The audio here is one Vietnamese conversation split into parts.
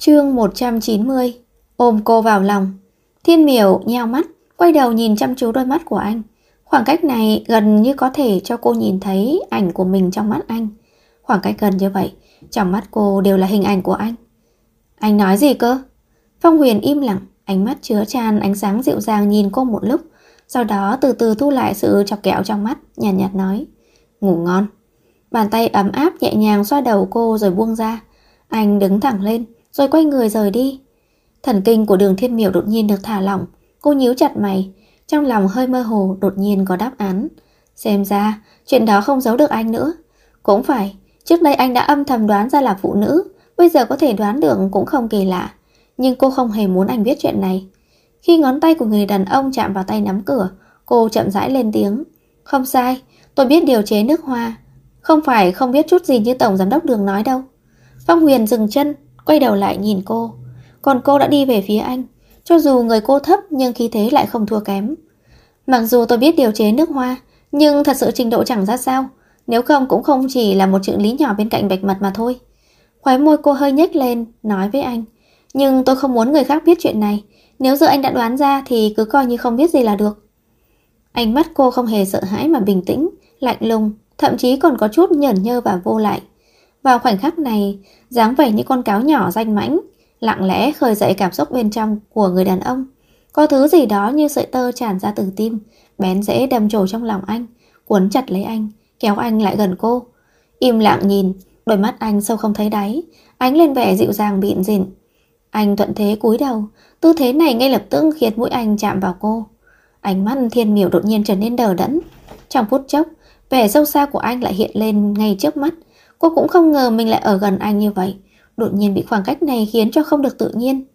Chương 190. Ôm cô vào lòng. Thiên Miểu nheo mắt, quay đầu nhìn chăm chú đôi mắt của anh. Khoảng cách này gần như có thể cho cô nhìn thấy ảnh của mình trong mắt anh. Khoảng cách gần như vậy, trong mắt cô đều là hình ảnh của anh. Anh nói gì cơ? Phong Huyền im lặng, ánh mắt chứa chan ánh sáng dịu dàng nhìn cô một lúc, sau đó từ từ thu lại sự chọc ghẹo trong mắt, nhàn nhạt nói: Ngủ ngon. Bàn tay ấm áp nhẹ nhàng xoa đầu cô rồi buông ra. Anh đứng thẳng lên rồi quay người rời đi. Thần kinh của Đường Thiên Miểu đột nhiên được thả lỏng. Cô nhíu chặt mày, trong lòng hơi mơ hồ đột nhiên có đáp án. Xem ra chuyện đó không giấu được anh nữa. Cũng phải, trước đây anh đã âm thầm đoán ra là phụ nữ, bây giờ có thể đoán được cũng không kỳ lạ. Nhưng cô không hề muốn anh biết chuyện này. Khi ngón tay của người đàn ông chạm vào tay nắm cửa, cô chậm rãi lên tiếng: Không sai, tôi biết điều chế nước hoa. Không phải không biết chút gì như Tổng Giám đốc Đường nói đâu. Phong Huyền dừng chân, quay đầu lại nhìn cô. Còn cô đã đi về phía anh. Cho dù người cô thấp nhưng khí thế lại không thua kém. Mặc dù tôi biết điều chế nước hoa, nhưng thật sự trình độ chẳng ra sao. Nếu không cũng không chỉ là một trợ lý nhỏ bên cạnh Bạch Mật mà thôi. Khóe môi cô hơi nhếch lên, nói với anh: Nhưng tôi không muốn người khác biết chuyện này. Nếu giờ anh đã đoán ra thì cứ coi như không biết gì là được. Ánh mắt cô không hề sợ hãi mà bình tĩnh, lạnh lùng, thậm chí còn có chút nhởn nhơ và vô lại. Vào khoảnh khắc này, dáng vẻ như con cáo nhỏ danh mãnh, lặng lẽ khơi dậy cảm xúc bên trong của người đàn ông. Có thứ gì đó như sợi tơ tràn ra từ tim, bén rễ đâm chồi trong lòng anh, cuốn chặt lấy anh, kéo anh lại gần cô. Im lặng nhìn, đôi mắt anh sâu không thấy đáy, ánh lên vẻ dịu dàng bịn rịn. Anh thuận thế cúi đầu, tư thế này ngay lập tức khiến mũi anh chạm vào cô. Ánh mắt Thiên Miểu đột nhiên trở nên đờ đẫn. Trong phút chốc, vẻ sâu xa của anh lại hiện lên ngay trước mắt. Cô cũng không ngờ mình lại ở gần anh như vậy. Đột nhiên bị khoảng cách này khiến cho không được tự nhiên.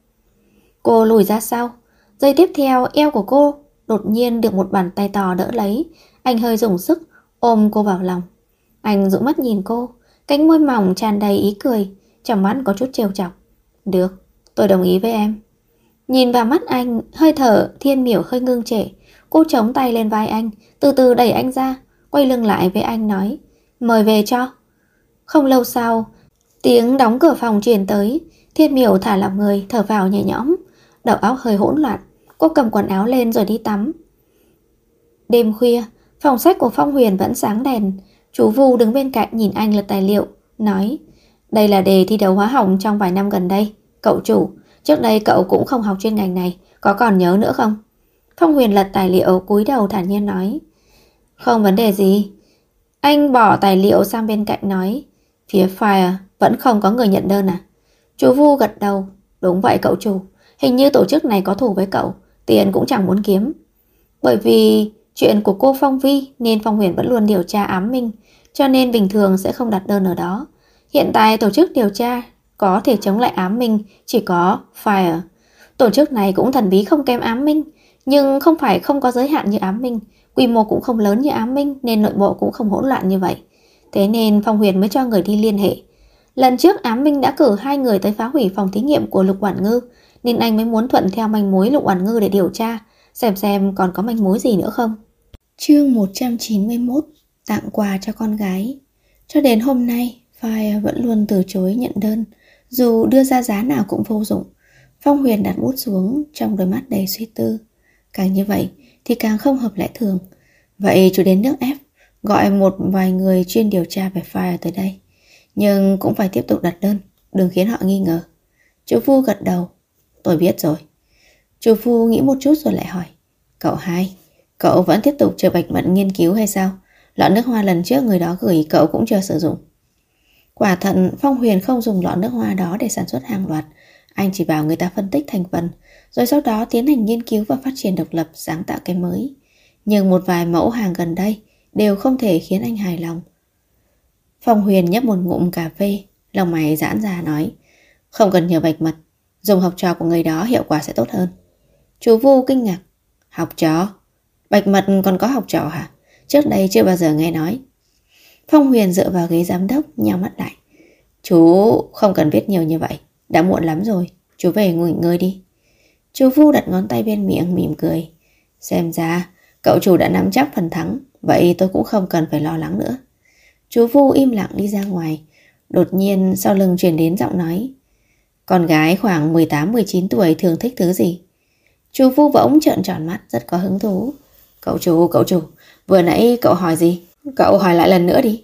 Cô lùi ra sau. Giây tiếp theo, eo của cô đột nhiên được một bàn tay to đỡ lấy. Anh hơi dùng sức ôm cô vào lòng. Anh dụi mắt nhìn cô, cánh môi mỏng tràn đầy ý cười, trong mắt có chút trêu chọc. Được, tôi đồng ý với em. Nhìn vào mắt anh, hơi thở Thiên Miểu hơi ngưng trệ. Cô chống tay lên vai anh, từ từ đẩy anh ra, quay lưng lại với anh nói: Mời về cho. Không lâu sau, tiếng đóng cửa phòng truyền tới. Thiên Miểu thả lỏng người, thở vào nhẹ nhõm. Đầu óc hơi hỗn loạn. Cô cầm quần áo lên rồi đi tắm. Đêm khuya, phòng sách của Phong Huyền vẫn sáng đèn. Chú Vu đứng bên cạnh nhìn anh lật tài liệu, nói: Đây là đề thi đấu hóa học trong vài năm gần đây. Cậu chủ, trước đây cậu cũng không học chuyên ngành này, có còn nhớ nữa không? Phong Huyền lật tài liệu, cúi đầu thản nhiên nói: Không vấn đề gì. Anh bỏ tài liệu sang bên cạnh nói: Phía Fire vẫn không có người nhận đơn à? Chú Vu gật đầu: Đúng vậy cậu chủ, hình như tổ chức này có thù với cậu, tiền cũng chẳng muốn kiếm. Bởi vì chuyện của cô Phong Vi nên Phong Huyền vẫn luôn điều tra ám minh, cho nên bình thường sẽ không đặt đơn ở đó. Hiện tại tổ chức điều tra có thể chống lại ám minh chỉ có Fire. Tổ chức này cũng thần bí không kém ám minh, nhưng không phải không có giới hạn như ám minh, quy mô cũng không lớn như ám minh nên nội bộ cũng không hỗn loạn như vậy. Thế nên Phong Huyền mới cho người đi liên hệ. Lần trước ám minh đã cử 2 người tới phá hủy phòng thí nghiệm của Lục Quản Ngư, nên anh mới muốn thuận theo manh mối Lục Quản Ngư để điều tra, xem còn có manh mối gì nữa không. Chương 191. Tặng quà cho con gái. Cho đến hôm nay, Fire vẫn luôn từ chối nhận đơn, dù đưa ra giá nào cũng vô dụng. Phong Huyền đặt bút xuống, trong đôi mắt đầy suy tư. Càng như vậy thì càng không hợp lẽ thường. Vậy chú đến nước ép, gọi một vài người chuyên điều tra về Fire tới đây. Nhưng cũng phải tiếp tục đặt đơn, đừng khiến họ nghi ngờ. Chú Vu gật đầu: Tôi biết rồi. Chú Vu nghĩ một chút rồi lại hỏi: Cậu hai, cậu vẫn tiếp tục chờ Bạch Mật nghiên cứu hay sao? Lọ nước hoa lần trước người đó gửi cậu cũng chưa sử dụng. Quả thật Phong Huyền không dùng lọ nước hoa đó để sản xuất hàng loạt. Anh chỉ bảo người ta phân tích thành phần, rồi sau đó tiến hành nghiên cứu và phát triển độc lập, sáng tạo cái mới. Nhưng một vài mẫu hàng gần đây đều không thể khiến anh hài lòng. Phong Huyền nhấp một ngụm cà phê, lòng mày giãn ra nói: Không cần nhờ Bạch Mật, dùng học trò của người đó hiệu quả sẽ tốt hơn. Chú Vu kinh ngạc: Học trò? Bạch Mật còn có học trò hả? Trước đây chưa bao giờ nghe nói. Phong Huyền dựa vào ghế giám đốc, nhắm mắt lại: Chú không cần viết nhiều như vậy, đã muộn lắm rồi, chú về nghỉ ngơi đi. Chú Vu đặt ngón tay bên miệng mỉm cười: Xem ra cậu chủ đã nắm chắc phần thắng, vậy tôi cũng không cần phải lo lắng nữa. Chú Vu im lặng đi ra ngoài. Đột nhiên sau lưng truyền đến giọng nói: Con gái khoảng 18-19 tuổi thường thích thứ gì? Chú Vu bỗng trợn tròn mắt rất có hứng thú. Cậu chủ, vừa nãy cậu hỏi gì? Cậu hỏi lại lần nữa đi.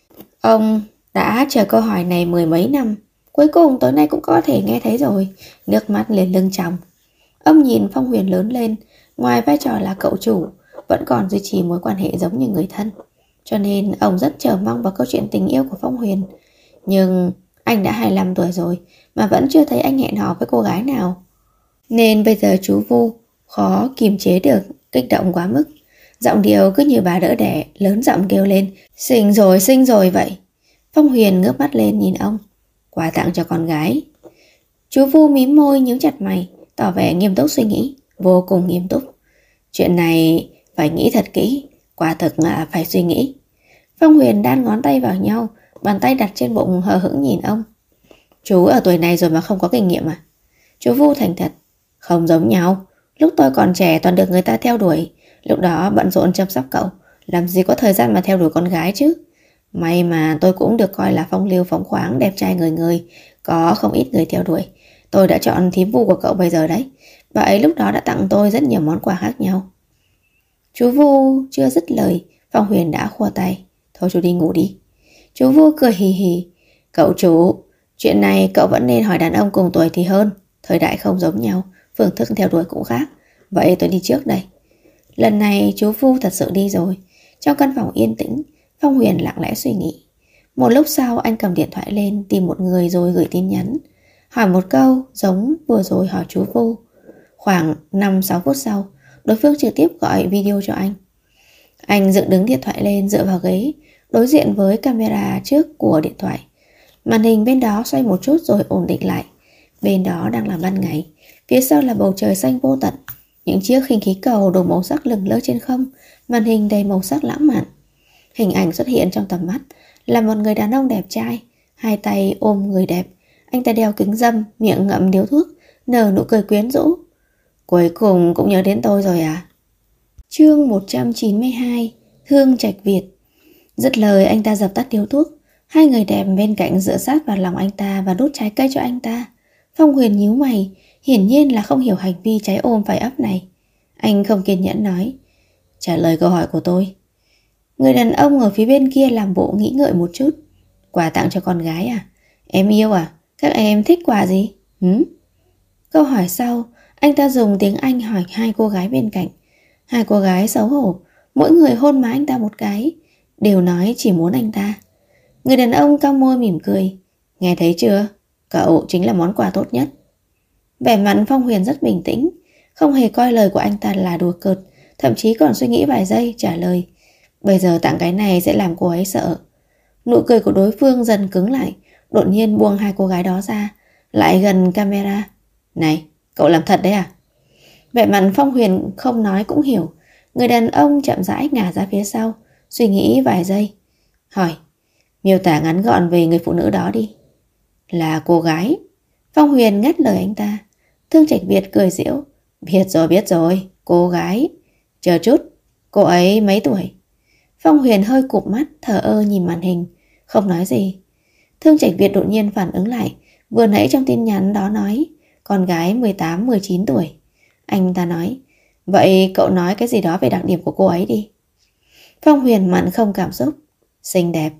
Ông đã chờ câu hỏi này mười mấy năm, cuối cùng tối nay cũng có thể nghe thấy rồi. Nước mắt liền lưng tròng. Ông nhìn Phong Huyền lớn lên, ngoài vai trò là cậu chủ, vẫn còn duy trì mối quan hệ giống như người thân. Cho nên ông rất chờ mong vào câu chuyện tình yêu của Phong Huyền. Nhưng anh đã 25 tuổi rồi mà vẫn chưa thấy anh hẹn hò với cô gái nào. Nên bây giờ chú Vu khó kiềm chế được kích động quá mức. Giọng điệu cứ như bà đỡ đẻ, lớn giọng kêu lên: sinh rồi vậy. Phong Huyền ngước mắt lên nhìn ông. Quà tặng cho con gái. Chú Vu mím môi nhíu chặt mày, tỏ vẻ nghiêm túc suy nghĩ, vô cùng nghiêm túc. Chuyện này phải nghĩ thật kỹ, quả thực là phải suy nghĩ. Phong Huyền đan ngón tay vào nhau, bàn tay đặt trên bụng hờ hững nhìn ông. Chú ở tuổi này rồi mà không có kinh nghiệm à? Chú Vu thành thật. Không giống nhau, lúc tôi còn trẻ toàn được người ta theo đuổi. Lúc đó bận rộn chăm sóc cậu, làm gì có thời gian mà theo đuổi con gái chứ. May mà tôi cũng được coi là phong lưu phóng khoáng, đẹp trai người, có không ít người theo đuổi. Tôi đã chọn thím Vu của cậu bây giờ đấy. Bà ấy lúc đó đã tặng tôi rất nhiều món quà khác nhau. Chú Vu chưa dứt lời, Phong Huyền đã khua tay. Thôi chú đi ngủ đi. Chú Vu cười hì hì. Cậu chủ, chuyện này cậu vẫn nên hỏi đàn ông cùng tuổi thì hơn. Thời đại không giống nhau, phương thức theo đuổi cũng khác. Vậy tôi đi trước đây. Lần này chú Vu thật sự đi rồi. Trong căn phòng yên tĩnh, Phong Huyền lặng lẽ suy nghĩ. Một lúc sau anh cầm điện thoại lên tìm một người rồi gửi tin nhắn. Hỏi một câu giống vừa rồi hỏi chú Vu. Khoảng 5-6 phút sau, đối phương trực tiếp gọi video cho anh. Anh dựng đứng điện thoại lên dựa vào ghế, đối diện với camera trước của điện thoại. Màn hình bên đó xoay một chút rồi ổn định lại. Bên đó đang là ban ngày, phía sau là bầu trời xanh vô tận. Những chiếc khinh khí cầu đủ màu sắc lừng lơ trên không, màn hình đầy màu sắc lãng mạn. Hình ảnh xuất hiện trong tầm mắt là một người đàn ông đẹp trai, hai tay ôm người đẹp. Anh ta đeo kính râm, miệng ngậm điếu thuốc, nở nụ cười quyến rũ. Cuối cùng cũng nhớ đến tôi rồi à? Chương 192. Hương Trạch Việt. Dứt lời anh ta dập tắt điếu thuốc. Hai người đẹp bên cạnh dựa sát vào lòng anh ta và đút trái cây cho anh ta. Phong Huyền nhíu mày, hiển nhiên là không hiểu hành vi trái ôm phải ấp này. Anh không kiên nhẫn nói: trả lời câu hỏi của tôi. Người đàn ông ở phía bên kia làm bộ nghĩ ngợi một chút. Quà tặng cho con gái à? Em yêu à? Các em thích quà gì? Câu hỏi sau, anh ta dùng tiếng Anh hỏi hai cô gái bên cạnh. Hai cô gái xấu hổ, mỗi người hôn má anh ta một cái, đều nói chỉ muốn anh ta. Người đàn ông cong môi mỉm cười. Nghe thấy chưa? Cậu chính là món quà tốt nhất. Vẻ mặt Phong Huyền rất bình tĩnh, không hề coi lời của anh ta là đùa cợt, thậm chí còn suy nghĩ vài giây trả lời. Bây giờ tặng cái này sẽ làm cô ấy sợ. Nụ cười của đối phương dần cứng lại, đột nhiên buông hai cô gái đó ra, lại gần camera. Này, cậu làm thật đấy à? Vẻ mặt Phong Huyền không nói cũng hiểu. Người đàn ông chậm rãi ngả ra phía sau, suy nghĩ vài giây, hỏi: miêu tả ngắn gọn về người phụ nữ đó đi. Là cô gái. Phong Huyền ngắt lời anh ta. Thương Trạch Việt cười giễu. Biết rồi, cô gái. Chờ chút, cô ấy mấy tuổi? Phong Huyền hơi cụp mắt, thờ ơ nhìn màn hình, không nói gì. Thương Trạch Việt đột nhiên phản ứng lại. Vừa nãy trong tin nhắn đó nói con gái 18-19 tuổi. Anh ta nói: vậy cậu nói cái gì đó về đặc điểm của cô ấy đi. Phong Huyền mặn không cảm xúc. Xinh đẹp.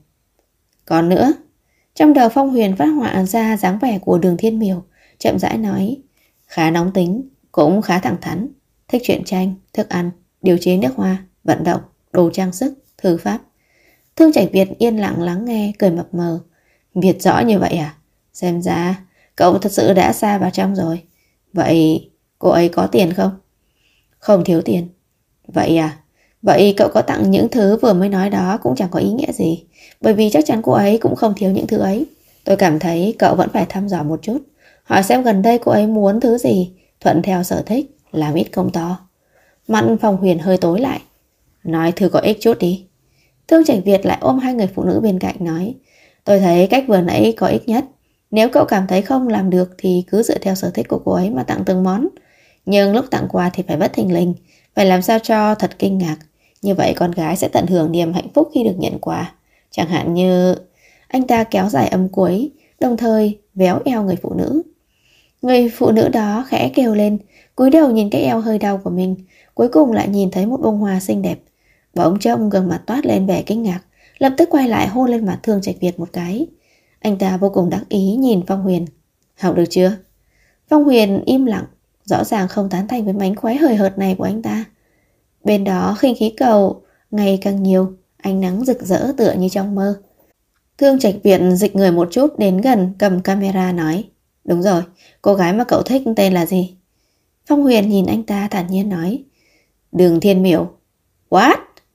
Còn nữa. Trong đầu Phong Huyền phát họa ra dáng vẻ của Đường Thiên Miểu, chậm rãi nói: khá nóng tính, cũng khá thẳng thắn, thích truyện tranh, thức ăn, điều chế nước hoa, vận động, đồ trang sức, thư pháp. Thương Trạch Việt yên lặng lắng nghe, cười mập mờ. Biết rõ như vậy à? Xem ra cậu thật sự đã xa vào trong rồi. Vậy cô ấy có tiền không? Không thiếu tiền. Vậy à? Vậy cậu có tặng những thứ vừa mới nói đó cũng chẳng có ý nghĩa gì, bởi vì chắc chắn cô ấy cũng không thiếu những thứ ấy. Tôi cảm thấy cậu vẫn phải thăm dò một chút, hỏi xem gần đây cô ấy muốn thứ gì, thuận theo sở thích, làm ít công to. Mặt Phong Huyền hơi tối lại. Nói thử có ích chút đi. Thương Trạch Việt lại ôm hai người phụ nữ bên cạnh nói: tôi thấy cách vừa nãy có ích nhất. Nếu cậu cảm thấy không làm được thì cứ dựa theo sở thích của cô ấy mà tặng từng món. Nhưng lúc tặng quà thì phải bất thình lình, phải làm sao cho thật kinh ngạc. Như vậy con gái sẽ tận hưởng niềm hạnh phúc khi được nhận quà. Chẳng hạn như... Anh ta kéo dài âm cuối, đồng thời véo eo người phụ nữ. Người phụ nữ đó khẽ kêu lên, cúi đầu nhìn cái eo hơi đau của mình, cuối cùng lại nhìn thấy một bông hoa xinh đẹp. Bỗng trông gương mặt toát lên vẻ kinh ngạc, lập tức quay lại hôn lên mặt Thương Trạch Việt một cái. Anh ta vô cùng đắc ý nhìn Phong Huyền. Học được chưa? Phong Huyền im lặng, rõ ràng không tán thành với mánh khóe hời hợt này của anh ta. Bên đó khinh khí cầu ngày càng nhiều, ánh nắng rực rỡ tựa như trong mơ. Thương Trạch Việt dịch người một chút đến gần, cầm camera nói. Đúng rồi, cô gái mà cậu thích tên là gì? Phong Huyền nhìn anh ta thản nhiên nói. Đường Thiên Miểu. What?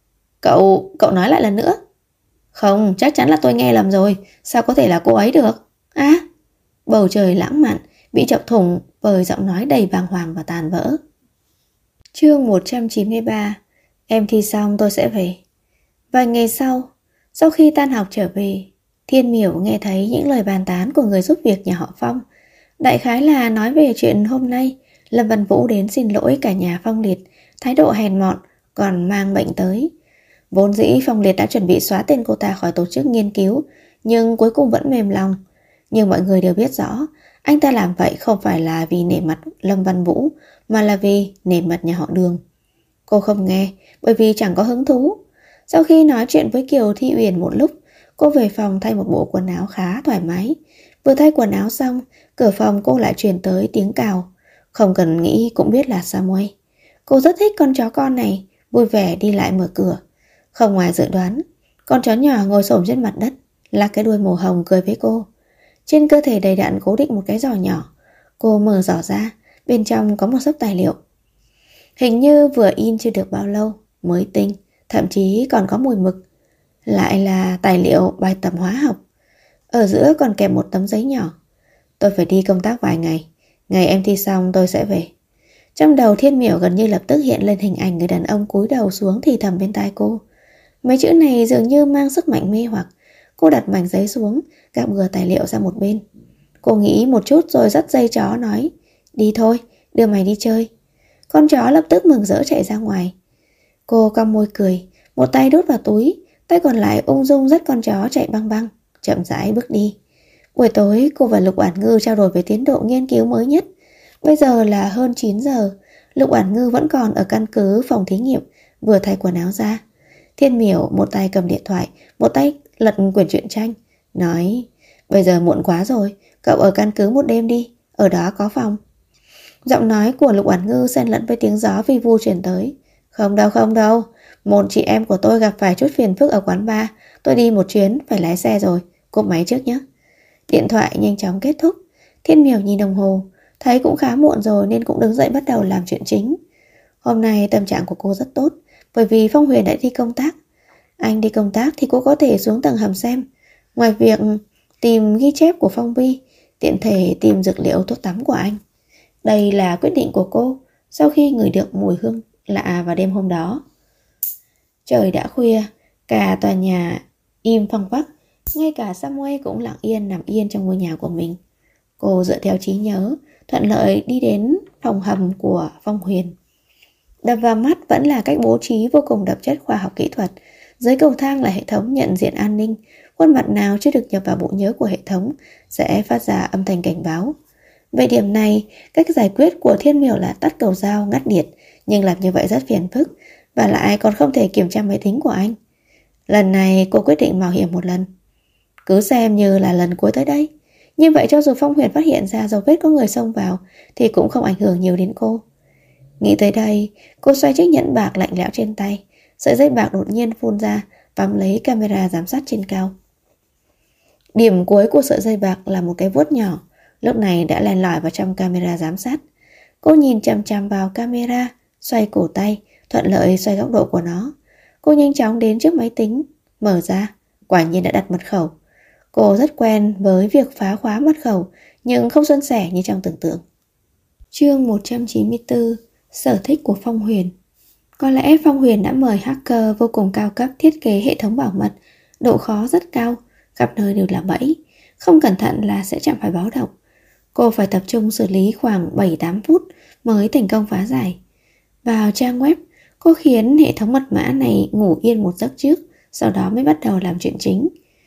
Cậu nói lại lần nữa. Không, chắc chắn là tôi nghe lầm rồi. Sao có thể là cô ấy được? Bầu trời lãng mạn bị chọc thủng bởi giọng nói đầy bàng hoàng và tàn vỡ. Chương 193. Em thi xong tôi sẽ về. Vài ngày sau khi tan học trở về, Thiên Miểu nghe thấy những lời bàn tán của người giúp việc nhà họ Phong. Đại khái là nói về chuyện hôm nay Lâm Văn Vũ đến xin lỗi cả nhà Phong Liệt, thái độ hèn mọn, còn mang bệnh tới. Vốn dĩ Phong Liệt đã chuẩn bị xóa tên cô ta khỏi tổ chức nghiên cứu, nhưng cuối cùng vẫn mềm lòng. Nhưng mọi người đều biết rõ, anh ta làm vậy không phải là vì nể mặt Lâm Văn Vũ, mà là vì nể mặt nhà họ Đường. Cô không nghe, bởi vì chẳng có hứng thú. Sau khi nói chuyện với Kiều Thi Uyển một lúc, cô về phòng thay một bộ quần áo khá thoải mái. Vừa thay quần áo xong, cửa phòng cô lại truyền tới tiếng cào. Không cần nghĩ cũng biết là Samuel. Cô rất thích con chó con này, vui vẻ đi lại mở cửa. Không ngoài dự đoán, con chó nhỏ ngồi xổm trên mặt đất, lắc cái đuôi màu hồng cười với cô. Trên cơ thể đầy đặn cố định một cái giỏ nhỏ. Cô mở giỏ ra, bên trong có một xấp tài liệu. Hình như vừa in chưa được bao lâu, mới tinh, thậm chí còn có mùi mực. Lại là tài liệu bài tập hóa học. Ở giữa còn kèm một tấm giấy nhỏ. Tôi phải đi công tác vài ngày. Ngày em thi xong tôi sẽ về. Trong đầu Thiên Miểu gần như lập tức hiện lên hình ảnh người đàn ông cúi đầu xuống thì thầm bên tai cô. Mấy chữ này dường như mang sức mạnh mê hoặc. Cô đặt mảnh giấy xuống, gạt bừa tài liệu ra một bên. Cô nghĩ một chút rồi dắt dây chó nói. Đi thôi, đưa mày đi chơi. Con chó lập tức mừng rỡ chạy ra ngoài. Cô cong môi cười, một tay đút vào túi, tay còn lại ung dung dắt con chó chạy băng băng, chậm rãi bước đi. Buổi tối cô và Lục Oản Ngư trao đổi về tiến độ nghiên cứu mới nhất. Bây giờ là hơn 9 giờ, Lục Oản Ngư vẫn còn ở căn cứ phòng thí nghiệm, vừa thay quần áo ra. Thiên Miểu một tay cầm điện thoại, một tay lật quyển truyện tranh, nói: bây giờ muộn quá rồi, cậu ở căn cứ một đêm đi, ở đó có phòng. Giọng nói của Lục Oản Ngư xen lẫn với tiếng gió vi vu truyền tới. Không đâu, một chị em của tôi gặp phải chút phiền phức ở quán bar, tôi đi một chuyến, phải lái xe rồi, cúp máy trước nhé. Điện thoại nhanh chóng kết thúc. Thiên Miểu nhìn đồng hồ, thấy cũng khá muộn rồi nên cũng đứng dậy bắt đầu làm chuyện chính. Hôm nay tâm trạng của cô rất tốt, bởi vì Phong Huyền đã đi công tác. Anh đi công tác thì cô có thể xuống tầng hầm xem. Ngoài việc tìm ghi chép của Phong Vi, tiện thể tìm dược liệu thuốc tắm của anh. Đây là quyết định của cô sau khi ngửi được mùi hương lạ vào đêm hôm đó. Trời đã khuya, cả tòa nhà im phăng phắc, ngay cả Samuel cũng lặng yên nằm yên trong ngôi nhà của mình. Cô dựa theo trí nhớ, thuận lợi đi đến phòng hầm của Phong Huyền. Đập vào mắt vẫn là cách bố trí vô cùng đậm chất khoa học kỹ thuật. Dưới cầu thang là hệ thống nhận diện an ninh. Khuôn mặt nào chưa được nhập vào bộ nhớ của hệ thống sẽ phát ra âm thanh cảnh báo. Về điểm này, cách giải quyết của Thiên Miểu là tắt cầu dao ngắt điện, nhưng làm như vậy rất phiền phức, và lại còn không thể kiểm tra máy tính của anh. Lần này cô quyết định mạo hiểm một lần. Cứ xem như là lần cuối tới đây. Như vậy cho dù Phong Huyền phát hiện ra dấu vết có người xông vào thì cũng không ảnh hưởng nhiều đến cô. Nghĩ tới đây, cô xoay chiếc nhẫn bạc lạnh lẽo trên tay. Sợi dây bạc đột nhiên phun ra, bám lấy camera giám sát trên cao. Điểm cuối của sợi dây bạc là một cái vuốt nhỏ, lúc này đã len lỏi vào trong camera giám sát. Cô nhìn chằm chằm vào camera, xoay cổ tay, thuận lợi xoay góc độ của nó. Cô nhanh chóng đến trước máy tính, mở ra, quả nhiên đã đặt mật khẩu. Cô rất quen với việc phá khóa mật khẩu, nhưng không suôn sẻ như trong tưởng tượng. Chương 194. Sở thích của Phong Huyền. Có lẽ Phong Huyền đã mời hacker vô cùng cao cấp thiết kế hệ thống bảo mật, độ khó rất cao, khắp nơi đều là bẫy, không cẩn thận là sẽ chạm phải báo động. Cô phải tập trung xử lý khoảng 7-8 phút mới thành công phá giải. Vào trang web, cô khiến hệ thống mật mã này ngủ yên một giấc trước, sau đó mới bắt đầu làm chuyện chính.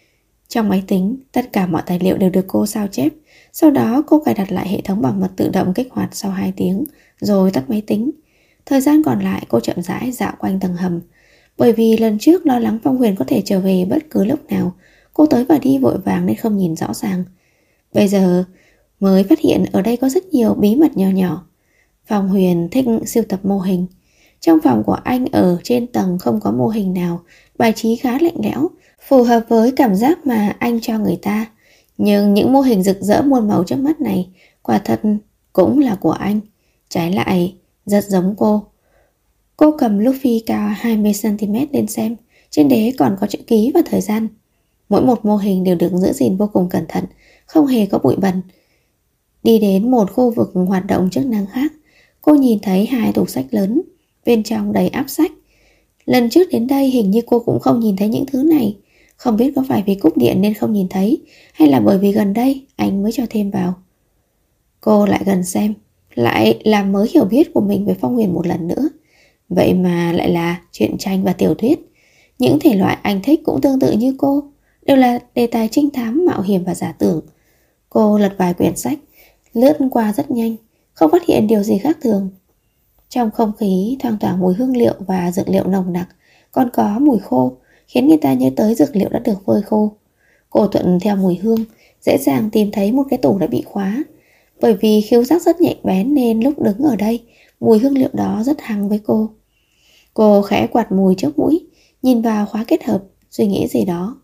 Trong máy tính, tất cả mọi tài liệu đều được cô sao chép. Sau đó cô cài đặt lại hệ thống bảo mật tự động kích hoạt sau 2 tiếng, rồi tắt máy tính. Thời gian còn lại cô chậm rãi dạo quanh tầng hầm. Bởi vì lần trước lo lắng Phong Huyền có thể trở về bất cứ lúc nào, cô tới và đi vội vàng nên không nhìn rõ ràng. Bây giờ mới phát hiện ở đây có rất nhiều bí mật nhỏ nhỏ. Phong Huyền thích sưu tập mô hình. Trong phòng của anh ở trên tầng không có mô hình nào, bài trí khá lạnh lẽo, phù hợp với cảm giác mà anh cho người ta. Nhưng những mô hình rực rỡ muôn màu trước mắt này quả thật cũng là của anh. Trái lại rất giống cô. Cô cầm Luffy cao 20cm lên xem. Trên đế còn có chữ ký và thời gian. Mỗi một mô hình đều được giữ gìn vô cùng cẩn thận, không hề có bụi bẩn. Đi đến một khu vực hoạt động chức năng khác, cô nhìn thấy 2 tủ sách lớn, bên trong đầy áp sách. Lần trước đến đây hình như cô cũng không nhìn thấy những thứ này. Không biết có phải vì cúp điện nên không nhìn thấy, hay là bởi vì gần đây anh mới cho thêm vào. Cô lại gần xem, lại làm mới hiểu biết của mình về Phong Huyền một lần nữa. Vậy mà lại là truyện tranh và tiểu thuyết. Những thể loại anh thích cũng tương tự như cô, đều là đề tài trinh thám, mạo hiểm và giả tưởng. Cô lật vài quyển sách, lướt qua rất nhanh, không phát hiện điều gì khác thường. Trong không khí thoang thoảng mùi hương liệu và dược liệu nồng nặc, còn có mùi khô, khiến người ta nhớ tới dược liệu đã được phơi khô. Cô thuận theo mùi hương, dễ dàng tìm thấy một cái tủ đã bị khóa. Bởi vì khiếu giác rất nhạy bén nên lúc đứng ở đây, mùi hương liệu đó rất hăng với cô. Cô khẽ quạt mùi trước mũi, nhìn vào khóa kết hợp, suy nghĩ gì đó.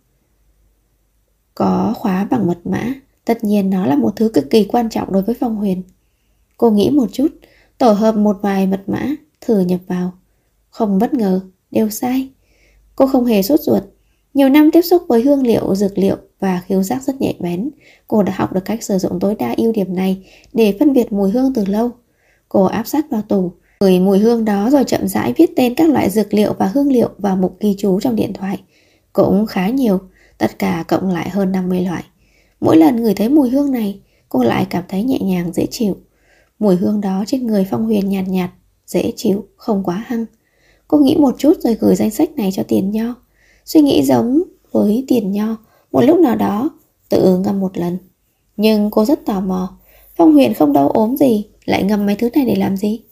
Có khóa bằng mật mã, tất nhiên nó là một thứ cực kỳ quan trọng đối với Phong Huyền. Cô nghĩ một chút, tổ hợp một vài mật mã, thử nhập vào. Không bất ngờ, đều sai. Cô không hề sốt ruột. Nhiều năm tiếp xúc với hương liệu, dược liệu và khiếu giác rất nhạy bén, cô đã học được cách sử dụng tối đa ưu điểm này để phân biệt mùi hương từ lâu. Cô áp sát vào tủ, ngửi mùi hương đó rồi chậm rãi viết tên các loại dược liệu và hương liệu vào mục ghi chú trong điện thoại. Cũng khá nhiều, tất cả cộng lại hơn 50 loại. Mỗi lần ngửi thấy mùi hương này, cô lại cảm thấy nhẹ nhàng dễ chịu. Mùi hương đó trên người Phong Huyền nhạt nhạt, dễ chịu, không quá hăng. Cô nghĩ một chút rồi gửi danh sách này cho Tiền Nho. Suy nghĩ giống với Tiền Nho, một lúc nào đó tự ngâm một lần. Nhưng cô rất tò mò, Phong Huyền không đau ốm gì, lại ngâm mấy thứ này để làm gì?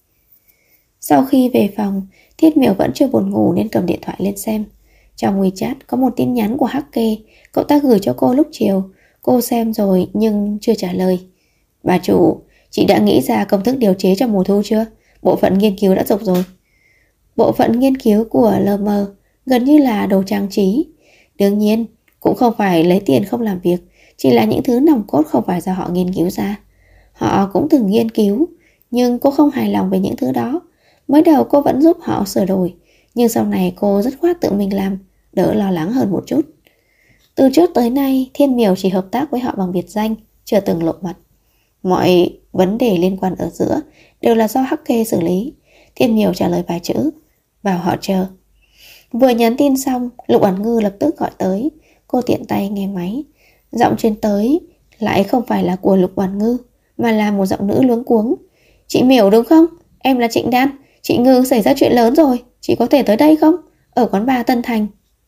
Sau khi về phòng, Thiết Miểu vẫn chưa buồn ngủ nên cầm điện thoại lên xem. Trong WeChat có một tin nhắn của Hake, cậu ta gửi cho cô lúc chiều. Cô xem rồi nhưng chưa trả lời. Bà chủ, chị đã nghĩ ra công thức điều chế cho mùa thu chưa? Bộ phận nghiên cứu đã dục rồi. Bộ phận nghiên cứu của LM gần như là đồ trang trí. Đương nhiên, cũng không phải lấy tiền không làm việc, chỉ là những thứ nòng cốt không phải do họ nghiên cứu ra. Họ cũng từng nghiên cứu, nhưng cô không hài lòng về những thứ đó. Mới đầu cô vẫn giúp họ sửa đổi, nhưng sau này cô dứt khoát tự mình làm, đỡ lo lắng hơn một chút. Từ trước tới nay, Thiên Miểu chỉ hợp tác với họ bằng biệt danh, chưa từng lộ mặt. Mọi vấn đề liên quan ở giữa đều là do Hake xử lý. Thiên Miểu trả lời vài chữ, bảo họ chờ. Vừa nhắn tin xong, Lục Oản Ngư lập tức gọi tới. Cô tiện tay nghe máy. Giọng truyền tới lại không phải là của Lục Oản Ngư, mà là một giọng nữ luống cuống. Chị Miểu đúng không? Em là Trịnh Đan. Chị Ngư xảy ra chuyện lớn rồi, chị có thể tới đây không? Ở quán bar Tân Thành.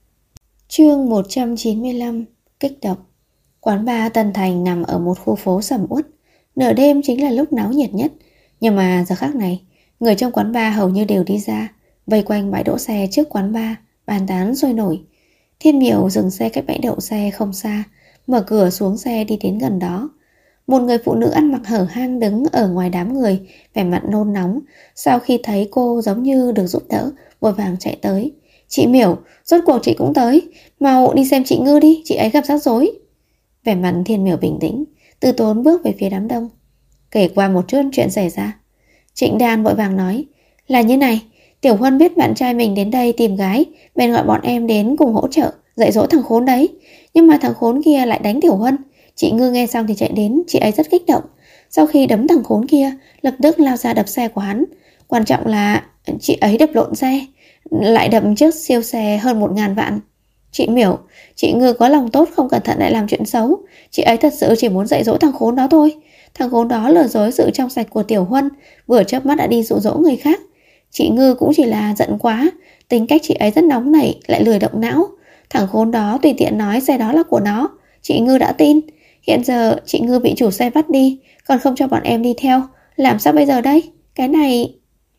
Chương 195. Kích động. Quán bar Tân Thành nằm ở một khu phố sầm uất. Nửa đêm chính là lúc náo nhiệt nhất. Nhưng mà giờ khắc này, người trong quán bar hầu như đều đi ra, vây quanh bãi đỗ xe trước quán bar, bàn tán sôi nổi. Thiên Miểu dừng xe cách bãi đậu xe không xa, mở cửa xuống xe đi đến gần đó. Một người phụ nữ ăn mặc hở hang đứng ở ngoài đám người, vẻ mặt nôn nóng. Sau khi thấy cô giống như được giúp đỡ, vội vàng chạy tới. Chị Miểu, rốt cuộc chị cũng tới. Mau đi xem chị Ngư đi, chị ấy gặp rắc rối. Vẻ mặt Thiên Miểu bình tĩnh, từ tốn bước về phía đám đông, kể qua một chút chuyện xảy ra. Trịnh Đan vội vàng nói, là như này, Tiểu Huân biết bạn trai mình đến đây tìm gái, bèn gọi bọn em đến cùng hỗ trợ, dạy dỗ thằng khốn đấy. Nhưng mà thằng khốn kia lại đánh Tiểu Huân. Chị Ngư nghe xong thì chạy đến, chị ấy rất kích động. Sau khi đấm thằng khốn kia, lập tức lao ra đập xe của hắn. Quan trọng là chị ấy đập lộn xe, lại đập chiếc siêu xe hơn 1.000 vạn. Chị Miểu, chị Ngư có lòng tốt không cẩn thận lại làm chuyện xấu. Chị ấy thật sự chỉ muốn dạy dỗ thằng khốn đó thôi. Thằng khốn đó lừa dối sự trong sạch của Tiểu Huân, vừa chớp mắt đã đi dụ dỗ người khác. Chị Ngư cũng chỉ là giận quá, tính cách chị ấy rất nóng nảy, lại lười động não. Thằng khốn đó tùy tiện nói xe đó là của nó. Chị Ngư đã tin. Hiện giờ chị Ngư bị chủ xe vắt đi, còn không cho bọn em đi theo. Làm sao bây giờ đây? Cái này...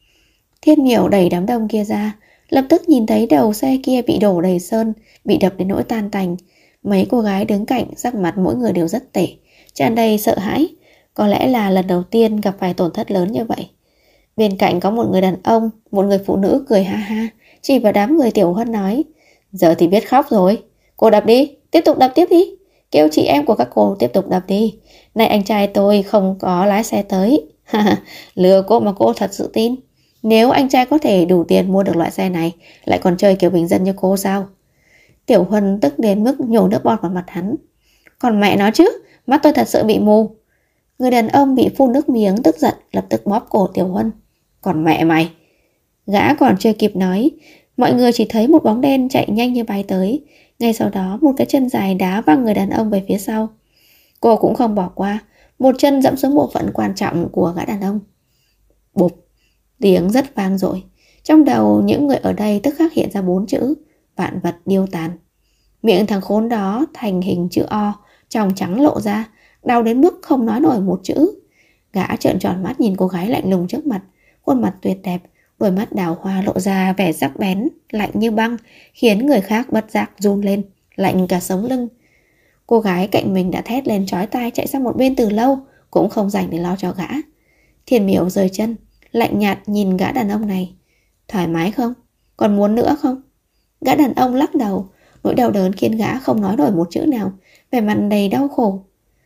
Thiên Miểu đẩy đám đông kia ra, lập tức nhìn thấy đầu xe kia bị đổ đầy sơn, bị đập đến nỗi tan tành. Mấy cô gái đứng cạnh, sắc mặt mỗi người đều rất tệ, tràn đầy sợ hãi. Có lẽ là lần đầu tiên gặp phải tổn thất lớn như vậy. Bên cạnh có một người đàn ông, một người phụ nữ cười ha ha, chỉ vào đám người Tiểu Huân nói: giờ thì biết khóc rồi. Cô đập đi, tiếp tục đập tiếp đi. Kêu chị em của các cô tiếp tục đập đi. Này anh trai tôi không có lái xe tới. Lừa cô mà cô thật sự tin. Nếu anh trai có thể đủ tiền mua được loại xe này, lại còn chơi kiểu bình dân như cô sao? Tiểu Huân tức đến mức nhổ nước bọt vào mặt hắn. Còn mẹ nó chứ, mắt tôi thật sự bị mù. Người đàn ông bị phun nước miếng tức giận lập tức bóp cổ Tiểu Huân. Còn mẹ mày. Gã còn chưa kịp nói, mọi người chỉ thấy một bóng đen chạy nhanh như bay tới. Ngay sau đó một cái chân dài đá văng người đàn ông về phía sau. Cô cũng không bỏ qua, một chân dẫm xuống bộ phận quan trọng của gã đàn ông. Bụp. Tiếng rất vang dội. Trong đầu những người ở đây tức khắc hiện ra 4 chữ: vạn vật điêu tàn. Miệng thằng khốn đó thành hình chữ O, tròng trắng lộ ra, đau đến mức không nói nổi một chữ. Gã trợn tròn mắt nhìn cô gái lạnh lùng trước mặt, khuôn mặt tuyệt đẹp, đôi mắt đào hoa lộ ra vẻ sắc bén, lạnh như băng, khiến người khác bất giác run lên, lạnh cả sống lưng. Cô gái cạnh mình đã thét lên chói tai chạy sang một bên từ lâu, cũng không dành để lo cho gã. Thiên Miểu rời chân, lạnh nhạt nhìn gã đàn ông này. Thoải mái không? Còn muốn nữa không? Gã đàn ông lắc đầu, nỗi đau đớn khiến gã không nói nổi một chữ nào, vẻ mặt đầy đau khổ.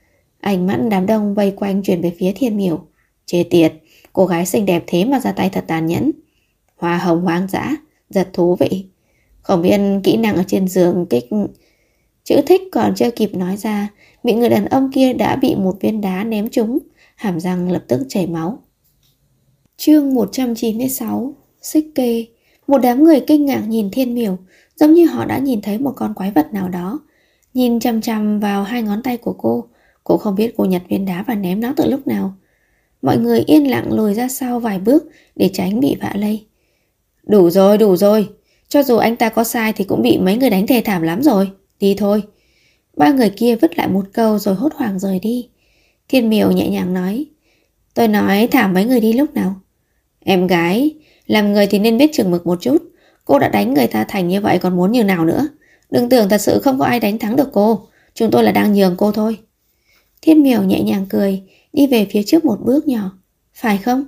Ánh mắt đám đông vây quanh chuyển về phía Thiên Miểu. Chê tiệt, cô gái xinh đẹp thế mà ra tay thật tàn nhẫn. Hoa hồng hoang dã, rất thú vị. Không biết kỹ năng ở trên giường kích... Chữ thích còn chưa kịp nói ra, bị người đàn ông kia đã bị một viên đá ném trúng, hàm răng lập tức chảy máu. Chương 196. Xích kê. Một đám người kinh ngạc nhìn Thiên Miểu, giống như họ đã nhìn thấy một con quái vật nào đó. Nhìn chằm chằm vào 2 ngón tay của cô, cũng không biết cô nhặt viên đá và ném nó từ lúc nào. Mọi người yên lặng lùi ra sau vài bước để tránh bị vạ lây. Đủ rồi, đủ rồi. Cho dù anh ta có sai thì cũng bị mấy người đánh thê thảm lắm rồi. Đi thôi. 3 người kia vứt lại một câu rồi hốt hoảng rời đi. Thiên Miểu nhẹ nhàng nói: tôi nói thả mấy người đi lúc nào? Em gái, làm người thì nên biết chừng mực một chút. Cô đã đánh người ta thành như vậy còn muốn như nào nữa? Đừng tưởng thật sự không có ai đánh thắng được cô. Chúng tôi là đang nhường cô thôi. Thiên Miểu nhẹ nhàng cười, đi về phía trước một bước nhỏ. Phải không?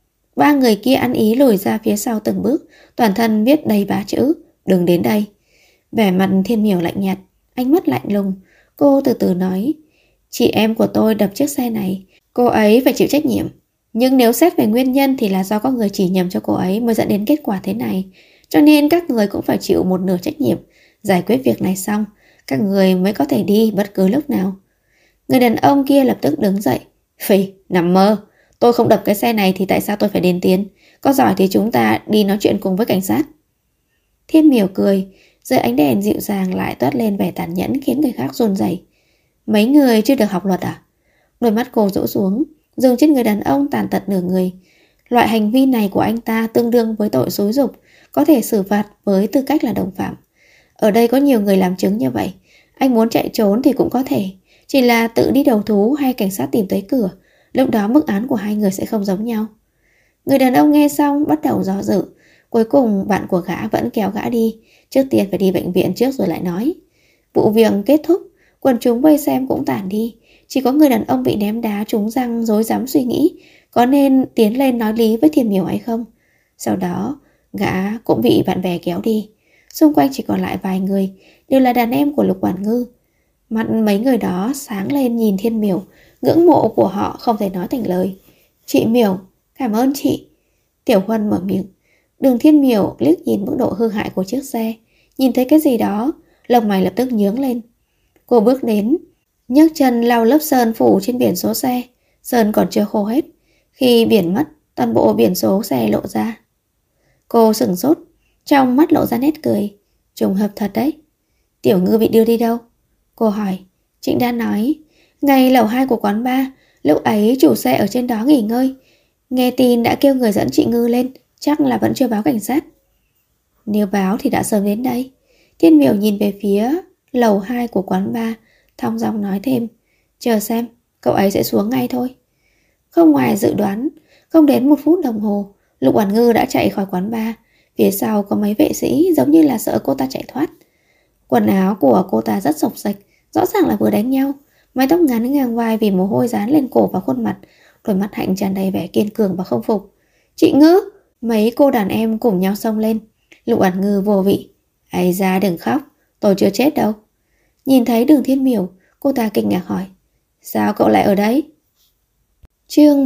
3 người kia ăn ý lùi ra phía sau từng bước, toàn thân viết đầy 3 chữ: đừng đến đây. Vẻ mặt Thiên Miểu lạnh nhạt, ánh mắt lạnh lùng. Cô từ từ nói: chị em của tôi đập chiếc xe này, cô ấy phải chịu trách nhiệm. Nhưng nếu xét về nguyên nhân thì là do có người chỉ nhầm cho cô ấy mới dẫn đến kết quả thế này. Cho nên các người cũng phải chịu một nửa trách nhiệm. Giải quyết việc này xong, các người mới có thể đi bất cứ lúc nào. Người đàn ông kia lập tức đứng dậy. Phì, nằm mơ. Tôi không đập cái xe này thì tại sao tôi phải đền tiền? Có giỏi thì chúng ta đi nói chuyện cùng với cảnh sát. Thiên Miểu cười, dưới ánh đèn dịu dàng lại toát lên vẻ tàn nhẫn khiến người khác run rẩy. Mấy người chưa được học luật à? Đôi mắt cô rũ xuống, dừng trên người đàn ông tàn tật nửa người. Loại hành vi này của anh ta tương đương với tội xúi giục, có thể xử phạt với tư cách là đồng phạm. Ở đây có nhiều người làm chứng như vậy. Anh muốn chạy trốn thì cũng có thể, chỉ là tự đi đầu thú hay cảnh sát tìm tới cửa. Lúc đó mức án của hai người sẽ không giống nhau. Người đàn ông nghe xong bắt đầu do dự. Cuối cùng bạn của gã vẫn kéo gã đi. Trước tiên phải đi bệnh viện trước rồi lại nói. Vụ việc kết thúc, quần chúng vây xem cũng tản đi. Chỉ có người đàn ông bị ném đá trúng răng rối rắm suy nghĩ có nên tiến lên nói lý với Thiên Miểu hay không. Sau đó gã cũng bị bạn bè kéo đi. Xung quanh chỉ còn lại vài người, đều là đàn em của Lục Quản Ngư. Mặt mấy người đó sáng lên nhìn Thiên Miểu, ngưỡng mộ của họ không thể nói thành lời. Chị Miểu, cảm ơn chị. Tiểu Huân mở miệng. Đường Thiên Miểu liếc nhìn mức độ hư hại của chiếc xe, nhìn thấy cái gì đó, lông mày lập tức nhướng lên. Cô bước đến, nhấc chân lau lớp sơn phủ trên biển số xe. Sơn còn chưa khô hết. Khi biển mất, toàn bộ biển số xe lộ ra. Cô sửng sốt, trong mắt lộ ra nét cười. Trùng hợp thật đấy. Tiểu Ngư bị đưa đi đâu? Cô hỏi. Trịnh Đan nói, ngay lầu 2 của quán bar. Lúc ấy chủ xe ở trên đó nghỉ ngơi. Nghe tin đã kêu người dẫn chị Ngư lên, chắc là vẫn chưa báo cảnh sát. Nếu báo thì đã sớm đến đây. Thiên Miểu nhìn về phía lầu 2 của quán bar, thong dong nói thêm, chờ xem, cậu ấy sẽ xuống ngay thôi. Không ngoài dự đoán, không đến 1 phút đồng hồ, Lục Oản Ngư đã chạy khỏi quán bar. Phía sau có mấy vệ sĩ giống như là sợ cô ta chạy thoát. Quần áo của cô ta rất xộc xệch, rõ ràng là vừa đánh nhau. Mái tóc ngắn ngang vai vì mồ hôi dán lên cổ và khuôn mặt, đôi mắt hạnh tràn đầy vẻ kiên cường và không phục. Chị Ngư! Mấy cô đàn em cùng nhau xông lên. Lục Oản Ngư vô vị. Ây da, đừng khóc, tôi chưa chết đâu. Nhìn thấy Đường Thiên Miểu, cô ta kinh ngạc hỏi, sao cậu lại ở đấy? Chương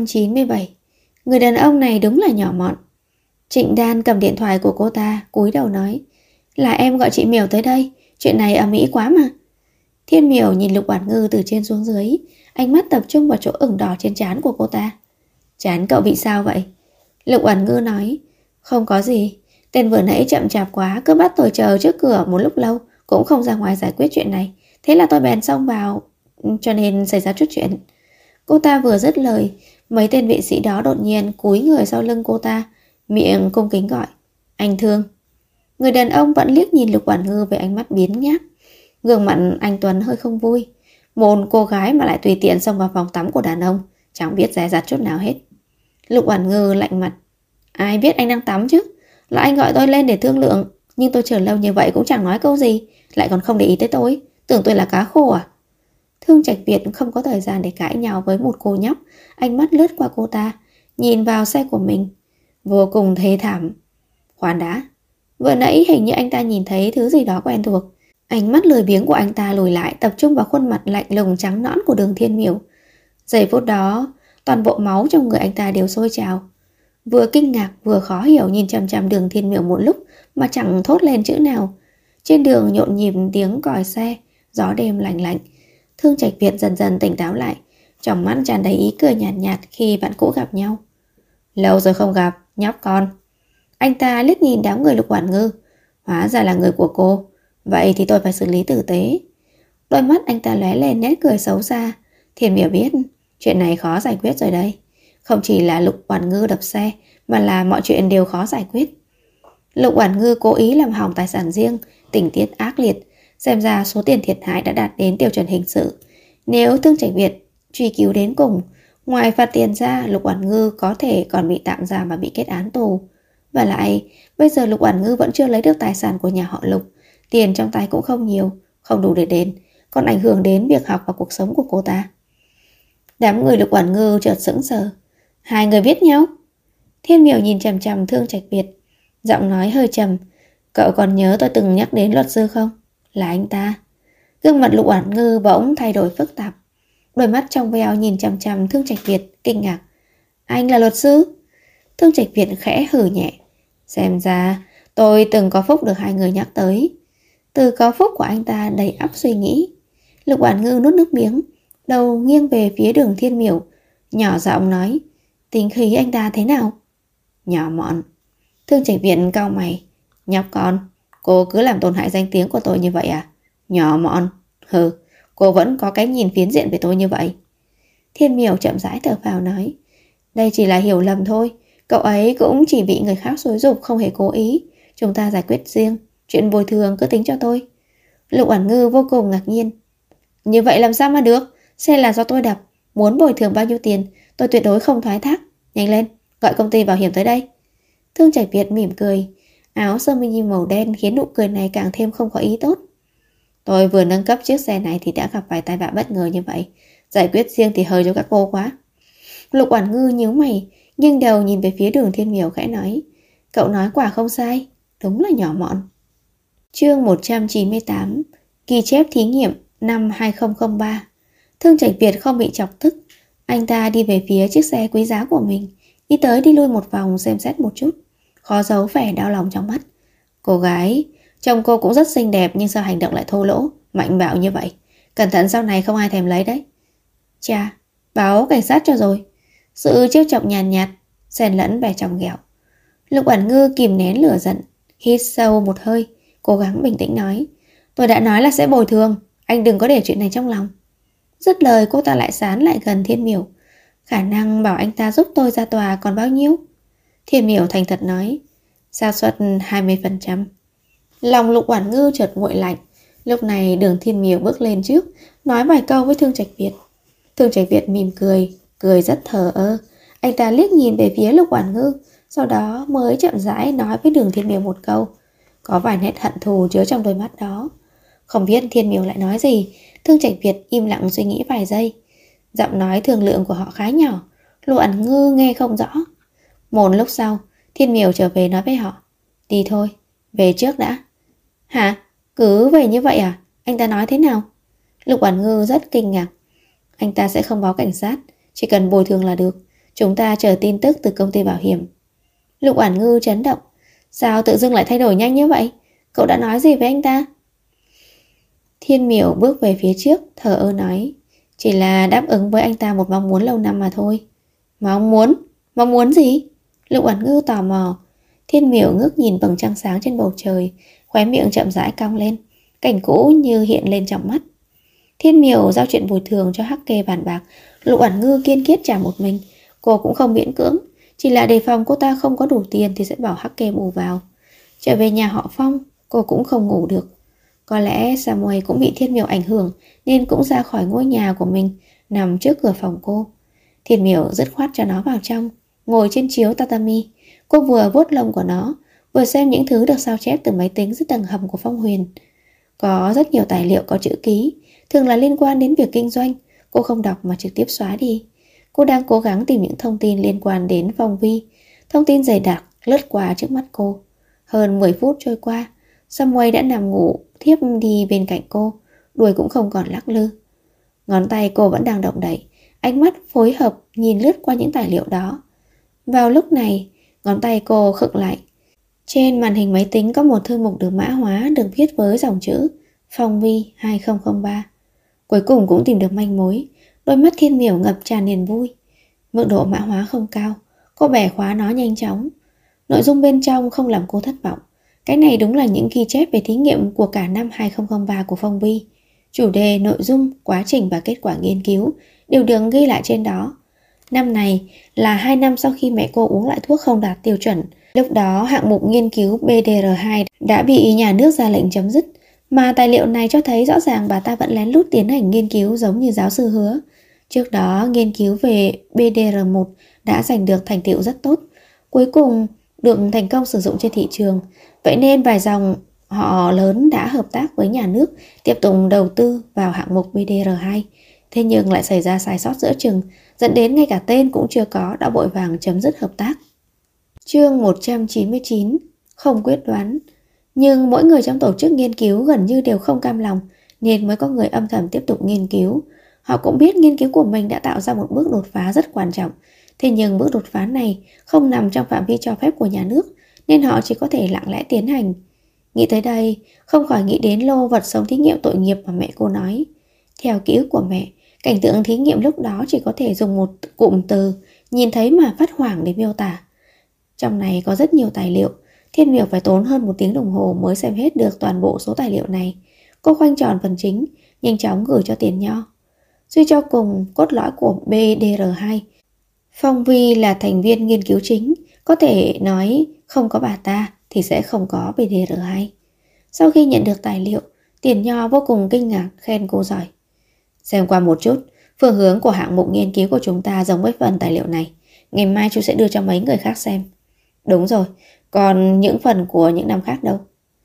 197. Người đàn ông này đúng là nhỏ mọn. Trịnh Đan cầm điện thoại của cô ta, cúi đầu nói, là em gọi chị Miểu tới đây, chuyện này ầm ĩ quá mà. Thiên Miểu nhìn Lục Oản Ngư từ trên xuống dưới, ánh mắt tập trung vào chỗ ửng đỏ trên trán của cô ta. Trán cậu bị sao vậy? Lục Oản Ngư nói, không có gì, tên vừa nãy chậm chạp quá, cứ bắt tôi chờ trước cửa một lúc lâu, cũng không ra ngoài giải quyết chuyện này. Thế là tôi bèn xông vào, cho nên xảy ra chút chuyện. Cô ta vừa dứt lời, mấy tên vệ sĩ đó đột nhiên cúi người sau lưng cô ta, miệng cung kính gọi, anh Thương. Người đàn ông vẫn liếc nhìn Lục Oản Ngư với ánh mắt biến nhát. Gương mặt anh Tuấn hơi không vui. Một cô gái mà lại tùy tiện xông vào phòng tắm của đàn ông, chẳng biết dè dặt chút nào hết. Lục Oản Ngư lạnh mặt, ai biết anh đang tắm chứ? Là anh gọi tôi lên để thương lượng, nhưng tôi chờ lâu như vậy cũng chẳng nói câu gì, lại còn không để ý tới tôi, tưởng tôi là cá khô à? Thương Trạch Việt không có thời gian để cãi nhau với một cô nhóc, ánh mắt lướt qua cô ta, nhìn vào xe của mình, vô cùng thê thảm. Khoan đã, vừa nãy hình như anh ta nhìn thấy thứ gì đó quen thuộc. Ánh mắt lười biếng của anh ta lùi lại, tập trung vào khuôn mặt lạnh lùng trắng nõn của Đường Thiên Miểu. Giây phút đó, toàn bộ máu trong người anh ta đều sôi trào. Vừa kinh ngạc vừa khó hiểu nhìn chằm chằm Đường Thiên Miểu một lúc mà chẳng thốt lên chữ nào. Trên đường nhộn nhịp tiếng còi xe, gió đêm lạnh lạnh. Thương Trạch Việt dần dần tỉnh táo lại, trong mắt tràn đầy ý cười nhạt nhạt khi bạn cũ gặp nhau. Lâu rồi không gặp, nhóc con. Anh ta liếc nhìn đám người Lục Oản Ngư. Hóa ra là người của cô, vậy thì tôi phải xử lý tử tế. Đôi mắt anh ta lóe lên nét cười xấu xa. Thiên Miểu biết, chuyện này khó giải quyết rồi đây. Không chỉ là Lục Oản Ngư đập xe, mà là mọi chuyện đều khó giải quyết. Lục Oản Ngư cố ý làm hỏng tài sản riêng, tình tiết ác liệt. Xem ra số tiền thiệt hại đã đạt đến tiêu chuẩn hình sự. Nếu Thương Trạch Việt truy cứu đến cùng, ngoài phạt tiền ra, Lục Oản Ngư có thể còn bị tạm giam và bị kết án tù. Và lại, bây giờ Lục Oản Ngư vẫn chưa lấy được tài sản của nhà họ Lục. Tiền trong tay cũng không nhiều, không đủ để đền, còn ảnh hưởng đến việc học và cuộc sống của cô ta. Đám người Lục Oản Ngư chợt sững sờ. Hai người biết nhau? Thiên Miểu nhìn chằm chằm Thương Trạch Việt, giọng nói hơi trầm. Cậu còn nhớ tôi từng nhắc đến luật sư không? Là anh ta. Gương mặt Lục Oản Ngư bỗng thay đổi phức tạp. Đôi mắt trong veo nhìn chằm chằm Thương Trạch Việt, kinh ngạc. Anh là luật sư? Thương Trạch Việt khẽ hừ nhẹ. Xem ra tôi từng có phúc được hai người nhắc tới. Từ có phúc của anh ta đầy ắp suy nghĩ. Lục Oản Ngư nuốt nước miếng, đầu nghiêng về phía Đường Thiên Miểu, nhỏ giọng nói, tính khí anh ta thế nào? Nhỏ mọn. Thương Trạch Việt cau mày. Nhóc con, cô cứ làm tổn hại danh tiếng của tôi như vậy à? Nhỏ mọn. Hừ, cô vẫn có cái nhìn phiến diện về tôi như vậy. Thiên Miểu chậm rãi thở phào nói, đây chỉ là hiểu lầm thôi. Cậu ấy cũng chỉ bị người khác xúi giục, không hề cố ý. Chúng ta giải quyết riêng, chuyện bồi thường cứ tính cho tôi. Lục Oản Ngư vô cùng ngạc nhiên. Như vậy làm sao mà được? Xe là do tôi đập, muốn bồi thường bao nhiêu tiền tôi tuyệt đối không thoái thác. Nhanh lên, gọi công ty bảo hiểm tới đây. Thương Trạch Việt mỉm cười. Áo sơ mi màu đen khiến nụ cười này càng thêm không có ý tốt. Tôi vừa nâng cấp chiếc xe này thì đã gặp vài tai vạ bất ngờ như vậy. Giải quyết riêng thì hơi cho các cô quá. Lục Oản Ngư nhíu mày, nghiêng đầu nhìn về phía Đường Thiên Miểu khẽ nói, cậu nói quả không sai, đúng là nhỏ mọn. Chương 198. Ghi chép thí nghiệm năm 2003. Thương Trạch Việt không bị chọc tức. Anh ta đi về phía chiếc xe quý giá của mình, đi tới đi lui một vòng xem xét một chút, khó giấu vẻ đau lòng trong mắt. Cô gái, trông cô cũng rất xinh đẹp, nhưng sao hành động lại thô lỗ, mạnh bạo như vậy? Cẩn thận sau này không ai thèm lấy đấy. Chà, báo cảnh sát cho rồi. Sự trêu chọc nhàn nhạt, xen lẫn vẻ tròng ghẹo. Lục Oản Ngư kìm nén lửa giận, hít sâu một hơi, cố gắng bình tĩnh nói, tôi đã nói là sẽ bồi thường, anh đừng có để chuyện này trong lòng. Dứt lời cô ta lại sán lại gần Thiên Miểu. Khả năng bảo anh ta giúp tôi ra tòa còn bao nhiêu? Thiên Miểu thành thật nói, xác suất 20%. Lòng Lục Oản Ngư chợt nguội lạnh. Lúc này Đường Thiên Miểu bước lên trước, nói vài câu với Thương Trạch Việt. Thương Trạch Việt mỉm cười, cười rất thờ ơ. Anh ta liếc nhìn về phía Lục Oản Ngư, sau đó mới chậm rãi nói với Đường Thiên Miểu một câu. Có vài nét hận thù chứa trong đôi mắt đó. Không biết Thiên Miểu lại nói gì, Thương Trạch Việt im lặng suy nghĩ vài giây. Giọng nói thương lượng của họ khá nhỏ, Lục Oản Ngư nghe không rõ. Một lúc sau, Thiên Miểu trở về nói với họ. Đi thôi, về trước đã. Hả? Cứ về như vậy à? Anh ta nói thế nào? Lục Oản Ngư rất kinh ngạc. Anh ta sẽ không báo cảnh sát, chỉ cần bồi thường là được. Chúng ta chờ tin tức từ công ty bảo hiểm. Lục Oản Ngư chấn động. Sao tự dưng lại thay đổi nhanh như vậy? Cậu đã nói gì với anh ta? Thiên Miểu bước về phía trước, thờ ơ nói. Chỉ là đáp ứng với anh ta một mong muốn lâu năm mà thôi. Mong muốn? Mong muốn gì? Lục Oản Ngư tò mò. Thiên Miểu ngước nhìn vầng trăng sáng trên bầu trời, khóe miệng chậm rãi cong lên, cảnh cũ như hiện lên trong mắt. Thiên Miểu giao chuyện bồi thường cho Hắc Kê bàn bạc, Lục Oản Ngư kiên quyết trả một mình. Cô cũng không miễn cưỡng, chỉ là đề phòng cô ta không có đủ tiền thì sẽ bảo Hắc Kê bù vào. Trở về nhà họ Phong, cô cũng không ngủ được. Có lẽ Samuel cũng bị Thiên Miểu ảnh hưởng nên cũng ra khỏi ngôi nhà của mình, nằm trước cửa phòng cô. Thiên Miểu dứt khoát cho nó vào trong, ngồi trên chiếu tatami. Cô vừa vuốt lông của nó, vừa xem những thứ được sao chép từ máy tính dưới tầng hầm của Phong Huyền. Có rất nhiều tài liệu có chữ ký, thường là liên quan đến việc kinh doanh. Cô không đọc mà trực tiếp xóa đi. Cô đang cố gắng tìm những thông tin liên quan đến Phong Vi. Thông tin dày đặc lướt qua trước mắt cô. Hơn 10 phút trôi qua, Samuel đã nằm ngủ thiếp đi bên cạnh cô, đuôi cũng không còn lắc lư. Ngón tay cô vẫn đang động đậy, ánh mắt phối hợp nhìn lướt qua những tài liệu đó. Vào lúc này, ngón tay cô khựng lại. Trên màn hình máy tính có một thư mục được mã hóa, được viết với dòng chữ Phong Vi 2003. Cuối cùng cũng tìm được manh mối. Đôi mắt Thiên Miểu ngập tràn niềm vui. Mức độ mã hóa không cao, cô bẻ khóa nó nhanh chóng. Nội dung bên trong không làm cô thất vọng. Cái này đúng là những ghi chép về thí nghiệm của cả năm 2003 của Phong Vi. Chủ đề, nội dung, quá trình và kết quả nghiên cứu đều được ghi lại trên đó. Năm này là 2 năm sau khi mẹ cô uống loại thuốc không đạt tiêu chuẩn. Lúc đó hạng mục nghiên cứu BDR2 đã bị nhà nước ra lệnh chấm dứt. Mà tài liệu này cho thấy rõ ràng bà ta vẫn lén lút tiến hành nghiên cứu giống như giáo sư hứa. Trước đó nghiên cứu về BDR1 đã giành được thành tựu rất tốt, cuối cùng được thành công sử dụng trên thị trường. Vậy nên vài dòng họ lớn đã hợp tác với nhà nước tiếp tục đầu tư vào hạng mục BDR2. Thế nhưng lại xảy ra sai sót giữa chừng, dẫn đến ngay cả tên cũng chưa có đã vội vàng chấm dứt hợp tác. Chương 199. Không quyết đoán. Nhưng mỗi người trong tổ chức nghiên cứu gần như đều không cam lòng, nên mới có người âm thầm tiếp tục nghiên cứu. Họ cũng biết nghiên cứu của mình đã tạo ra một bước đột phá rất quan trọng. Thế nhưng bước đột phá này không nằm trong phạm vi cho phép của nhà nước, nên họ chỉ có thể lặng lẽ tiến hành. Nghĩ tới đây, không khỏi nghĩ đến lô vật sống thí nghiệm tội nghiệp mà mẹ cô nói. Theo ký ức của mẹ, cảnh tượng thí nghiệm lúc đó chỉ có thể dùng một cụm từ nhìn thấy mà phát hoảng để miêu tả. Trong này có rất nhiều tài liệu, Thiên Miểu phải tốn hơn 1 tiếng đồng hồ mới xem hết được toàn bộ số tài liệu này. Cô khoanh tròn phần chính, nhanh chóng gửi cho Tiền Nho. Suy cho cùng, cốt lõi của BDR2, Phong Vi là thành viên nghiên cứu chính, có thể nói không có bà ta thì sẽ không có BDR2. Sau khi nhận được tài liệu, Tiền Nho vô cùng kinh ngạc, khen cô giỏi. Xem qua một chút, phương hướng của hạng mục nghiên cứu của chúng ta giống với phần tài liệu này. Ngày mai chú sẽ đưa cho mấy người khác xem. Đúng rồi, còn những phần của những năm khác đâu?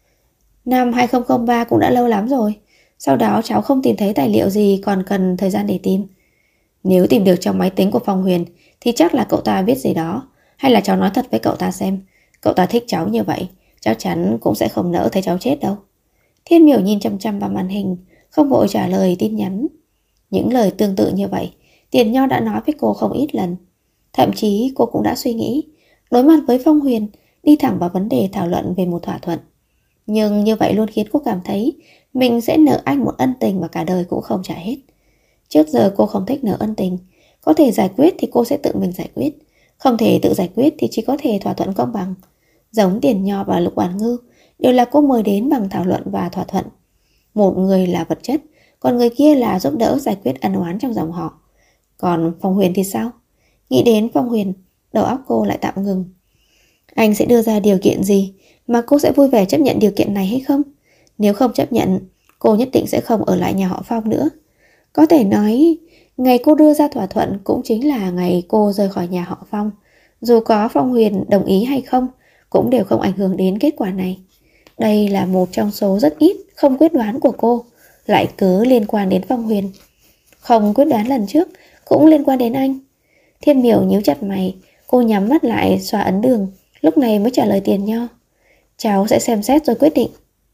Năm 2003 cũng đã lâu lắm rồi. Sau đó cháu không tìm thấy tài liệu gì, còn cần thời gian để tìm. Nếu tìm được trong máy tính của Phong Huyền thì chắc là cậu ta biết gì đó. Hay là cháu nói thật với cậu ta xem. Cậu ta thích cháu như vậy, chắc chắn cũng sẽ không nỡ thấy cháu chết đâu. Thiên Miểu nhìn chăm chăm vào màn hình, không vội trả lời tin nhắn. Những lời tương tự như vậy Tiền Nho đã nói với cô không ít lần. Thậm chí cô cũng đã suy nghĩ đối mặt với Phong Huyền, đi thẳng vào vấn đề thảo luận về một thỏa thuận. Nhưng như vậy luôn khiến cô cảm thấy mình sẽ nợ anh một ân tình mà cả đời cũng không trả hết. Trước giờ cô không thích nợ ân tình. Có thể giải quyết thì cô sẽ tự mình giải quyết, không thể tự giải quyết thì chỉ có thể thỏa thuận công bằng. Giống Tiền Nho và Lục Oản Ngư đều là cô mời đến bằng thảo luận và thỏa thuận. Một người là vật chất, còn người kia là giúp đỡ giải quyết ân oán trong dòng họ. Còn Phong Huyền thì sao? Nghĩ đến Phong Huyền, đầu óc cô lại tạm ngừng. Anh sẽ đưa ra điều kiện gì mà cô sẽ vui vẻ chấp nhận điều kiện này hay không? Nếu không chấp nhận, cô nhất định sẽ không ở lại nhà họ Phong nữa. Có thể nói, ngày cô đưa ra thỏa thuận cũng chính là ngày cô rời khỏi nhà họ Phong. Dù có Phong Huyền đồng ý hay không, cũng đều không ảnh hưởng đến kết quả này. Đây là một trong số rất ít không quyết đoán của cô, lại cứ liên quan đến Phong Huyền. Không quyết đoán lần trước cũng liên quan đến anh. Thiên Miểu nhíu chặt mày, cô nhắm mắt lại xoa ấn đường, lúc này mới trả lời Tiền Nho. Cháu sẽ xem xét rồi quyết định.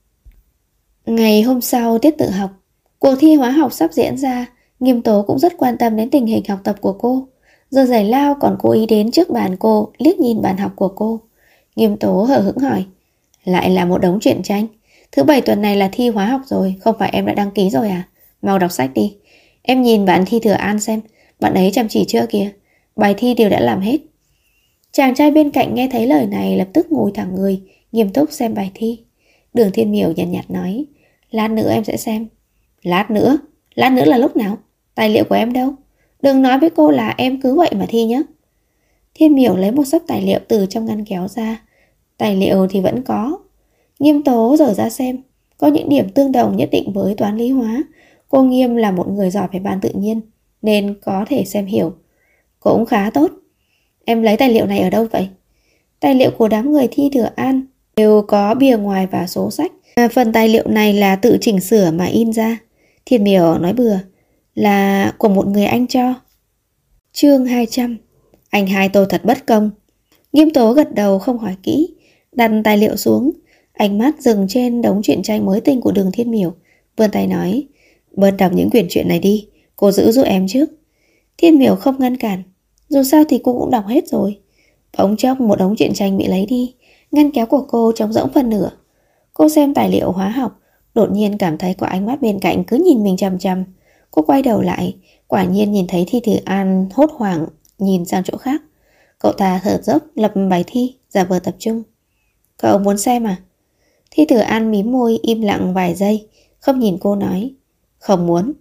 Ngày hôm sau tiết tự học, cuộc thi hóa học sắp diễn ra. Nghiêm Tố cũng rất quan tâm đến tình hình học tập của cô. Giờ giải lao còn cố ý đến trước bàn cô, liếc nhìn bàn học của cô. Nghiêm Tố hờ hững hỏi, lại là một đống truyện tranh. Thứ bảy tuần này là thi hóa học rồi, không phải em đã đăng ký rồi à? Mau đọc sách đi. Em nhìn bạn Thi Thừa An xem, bạn ấy chăm chỉ chưa kìa. Bài thi đều đã làm hết. Chàng trai bên cạnh nghe thấy lời này lập tức ngồi thẳng người, nghiêm túc xem bài thi. Đường Thiên Miểu nhàn nhạt nói, lát nữa em sẽ xem. Lát nữa? Lát nữa là lúc nào? Tài liệu của em đâu? Đừng nói với cô là em cứ vậy mà thi nhé. Thiên Miểu lấy một xấp tài liệu từ trong ngăn kéo ra. Tài liệu thì vẫn có. Nghiêm Tố dở ra xem, có những điểm tương đồng nhất định với toán lý hóa. Cô Nghiêm là một người giỏi về ban tự nhiên, nên có thể xem hiểu. Cũng khá tốt. Em lấy tài liệu này ở đâu vậy? Tài liệu của đám người Thi Thừa An đều có bìa ngoài và số sách. Phần tài liệu này là tự chỉnh sửa mà in ra. Thiên Miểu nói bừa, là của một người anh cho. Chương 200. Anh hai tôi thật bất công. Nghiêm Tố gật đầu không hỏi kỹ, đặt tài liệu xuống, ánh mắt dừng trên đống truyện tranh mới tinh của Đường Thiên Miểu, vươn tay nói, bớt đọc những quyển truyện này đi, cô giữ giúp em trước. Thiên Miểu không ngăn cản, dù sao thì cô cũng đọc hết rồi. Bỗng chốc một đống truyện tranh bị lấy đi, ngăn kéo của cô trống rỗng phần nửa. Cô xem tài liệu hóa học, đột nhiên cảm thấy có ánh mắt bên cạnh cứ nhìn mình chằm chằm. Cô quay đầu lại, quả nhiên nhìn thấy Thi Thừa An hốt hoảng nhìn sang chỗ khác. Cậu ta thở dốc lập bài thi, giả vờ tập trung. Cậu muốn xem à? Thi Thừa An mím môi im lặng vài giây, không nhìn cô nói, không muốn.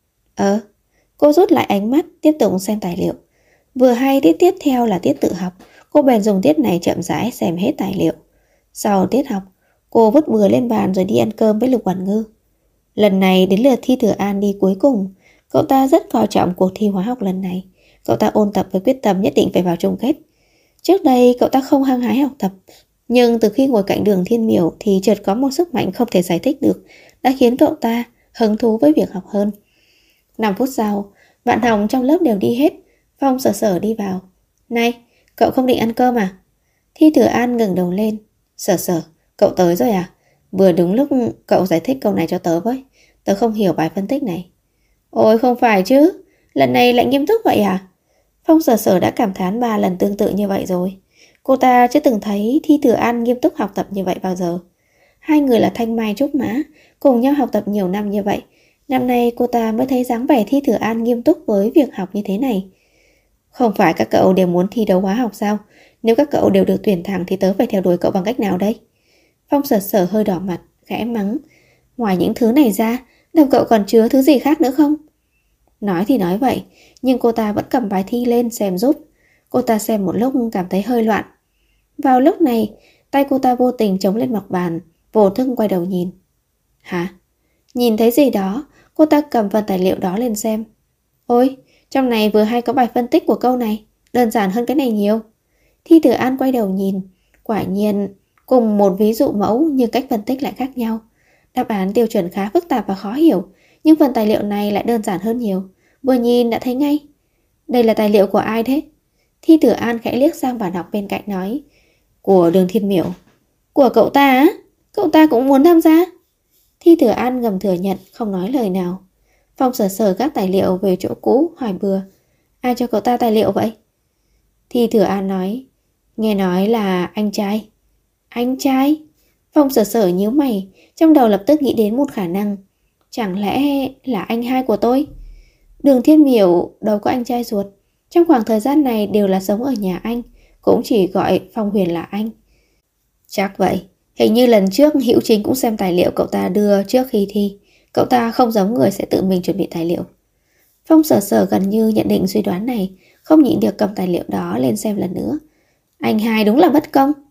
Cô rút lại ánh mắt, tiếp tục xem tài liệu. Vừa hay tiết tiếp theo là tiết tự học, cô bèn dùng tiết này chậm rãi xem hết tài liệu. Sau tiết học, cô vứt bừa lên bàn rồi đi ăn cơm với Lục Quản Ngư. Lần này đến lượt Thi Thừa An đi cuối cùng. Cậu ta rất coi trọng cuộc thi hóa học lần này. Cậu ta ôn tập với quyết tâm nhất định phải vào chung kết. Trước đây cậu ta không hăng hái học tập, nhưng từ khi ngồi cạnh Đường Thiên Miểu thì chợt có một sức mạnh không thể giải thích được đã khiến cậu ta hứng thú với việc học hơn. 5 phút sau, bạn học trong lớp đều đi hết. Phong Sở Sở đi vào. Này, cậu không định ăn cơm à? Thi Thừa An ngẩng đầu lên. Sở Sở, cậu tới rồi à? Vừa đúng lúc cậu giải thích câu này cho tớ với. Tớ không hiểu bài phân tích này. Ôi không phải chứ, lần này lại nghiêm túc vậy à? Phong Sở Sở đã cảm thán 3 lần tương tự như vậy rồi. Cô ta chưa từng thấy Thi Thừa An nghiêm túc học tập như vậy bao giờ. Hai người là thanh mai trúc mã, cùng nhau học tập nhiều năm như vậy. Năm nay cô ta mới thấy dáng vẻ Thi Thừa An nghiêm túc với việc học như thế này. Không phải các cậu đều muốn thi đấu hóa học sao? Nếu các cậu đều được tuyển thẳng thì tớ phải theo đuổi cậu bằng cách nào đây? Phong Sở Sở hơi đỏ mặt, khẽ mắng. Ngoài những thứ này ra, đầu cậu còn chứa thứ gì khác nữa không? Nói thì nói vậy, nhưng cô ta vẫn cầm bài thi lên xem giúp. Cô ta xem một lúc cảm thấy hơi loạn. Vào lúc này, tay cô ta vô tình chống lên mặt bàn, vô thức quay đầu nhìn. Hả? Nhìn thấy gì đó, cô ta cầm phần tài liệu đó lên xem. Ôi, trong này vừa hay có bài phân tích của câu này, đơn giản hơn cái này nhiều. Thi Thừa An quay đầu nhìn, quả nhiên cùng một ví dụ mẫu nhưng cách phân tích lại khác nhau. Đáp án tiêu chuẩn khá phức tạp và khó hiểu, nhưng phần tài liệu này lại đơn giản hơn nhiều. Vừa nhìn đã thấy ngay. Đây là tài liệu của ai thế? Thi Thừa An khẽ liếc sang bạn học bên cạnh nói. Của Đường Thiên Miểu. Của cậu ta á? Cậu ta cũng muốn tham gia? Thi Thừa An ngầm thừa nhận, không nói lời nào. Phong Sở Sở các tài liệu về chỗ cũ, hỏi bừa. Ai cho cậu ta tài liệu vậy? Thi Thừa An nói. Nghe nói là anh trai. Anh trai? Phong Sở Sở nhíu mày, trong đầu lập tức nghĩ đến một khả năng. Chẳng lẽ là anh hai của tôi? Đường Thiên Miểu đâu có anh trai ruột. Trong khoảng thời gian này đều là sống ở nhà anh, cũng chỉ gọi Phong Huyền là anh. Chắc vậy. Hình như lần trước Hữu Chính cũng xem tài liệu cậu ta đưa trước khi thi. Cậu ta không giống người sẽ tự mình chuẩn bị tài liệu. Phong Sở Sở gần như nhận định suy đoán này, không nhịn được cầm tài liệu đó lên xem lần nữa. Anh hai đúng là bất công.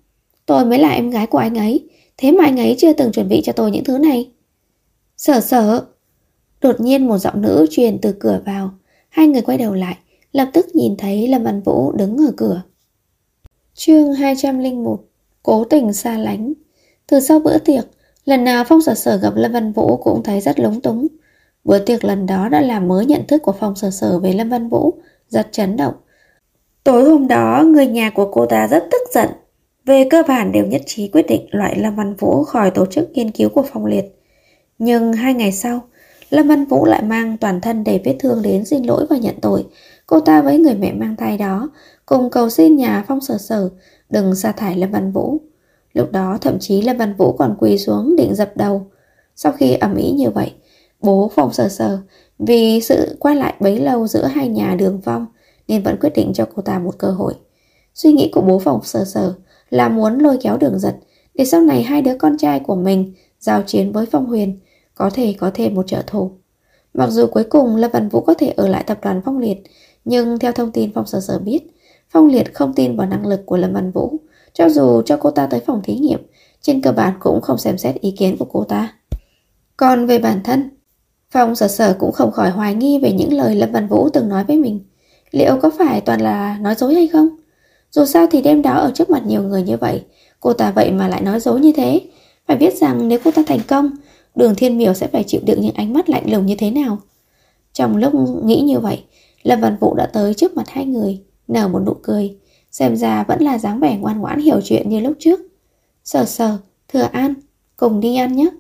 Tôi mới là em gái của anh ấy, thế mà anh ấy chưa từng chuẩn bị cho tôi những thứ này. Sở Sở. Đột nhiên một giọng nữ truyền từ cửa vào. Hai người quay đầu lại, lập tức nhìn thấy Lâm Văn Vũ đứng ở cửa. Chương 201. Cố tình xa lánh. Từ sau bữa tiệc, lần nào Phong Sở Sở gặp Lâm Văn Vũ cũng thấy rất lúng túng. Bữa tiệc lần đó đã làm mới nhận thức của Phong Sở Sở về Lâm Văn Vũ rất chấn động. Tối hôm đó, người nhà của cô ta rất tức giận. Về cơ bản đều nhất trí quyết định loại Lâm Văn Vũ khỏi tổ chức nghiên cứu của Phong Liệt. Nhưng 2 ngày sau, Lâm Văn Vũ lại mang toàn thân đầy vết thương đến xin lỗi và nhận tội. Cô ta với người mẹ mang thai đó cùng cầu xin nhà Phong Sở Sở đừng sa thải Lâm Văn Vũ. Lúc đó thậm chí Lâm Văn Vũ còn quỳ xuống định dập đầu. Sau khi ầm ĩ như vậy, bố Phong Sở Sở vì sự qua lại bấy lâu giữa hai nhà Đường Phong nên vẫn quyết định cho cô ta một cơ hội. Suy nghĩ của bố Phong Sở Sở là muốn lôi kéo Đường Giật để sau này hai đứa con trai của mình giao chiến với Phong Huyền, có thể có thêm một trợ thủ. Mặc dù cuối cùng Lâm Văn Vũ có thể ở lại tập đoàn Phong Liệt, nhưng theo thông tin Phong Sở Sở biết, Phong Liệt không tin vào năng lực của Lâm Văn Vũ. Cho dù cho cô ta tới phòng thí nghiệm, trên cơ bản cũng không xem xét ý kiến của cô ta. Còn về bản thân, Phong Sở Sở cũng không khỏi hoài nghi về những lời Lâm Văn Vũ từng nói với mình. Liệu có phải toàn là nói dối hay không? Dù sao thì đêm đó ở trước mặt nhiều người như vậy, cô ta vậy mà lại nói dối như thế. Phải biết rằng nếu cô ta thành công, Đường Thiên Miểu sẽ phải chịu đựng những ánh mắt lạnh lùng như thế nào. Trong lúc nghĩ như vậy, Lâm Văn Vũ đã tới trước mặt hai người, nở một nụ cười. Xem ra vẫn là dáng vẻ ngoan ngoãn hiểu chuyện như lúc trước. Sở Sở, Thừa An, cùng đi ăn nhé.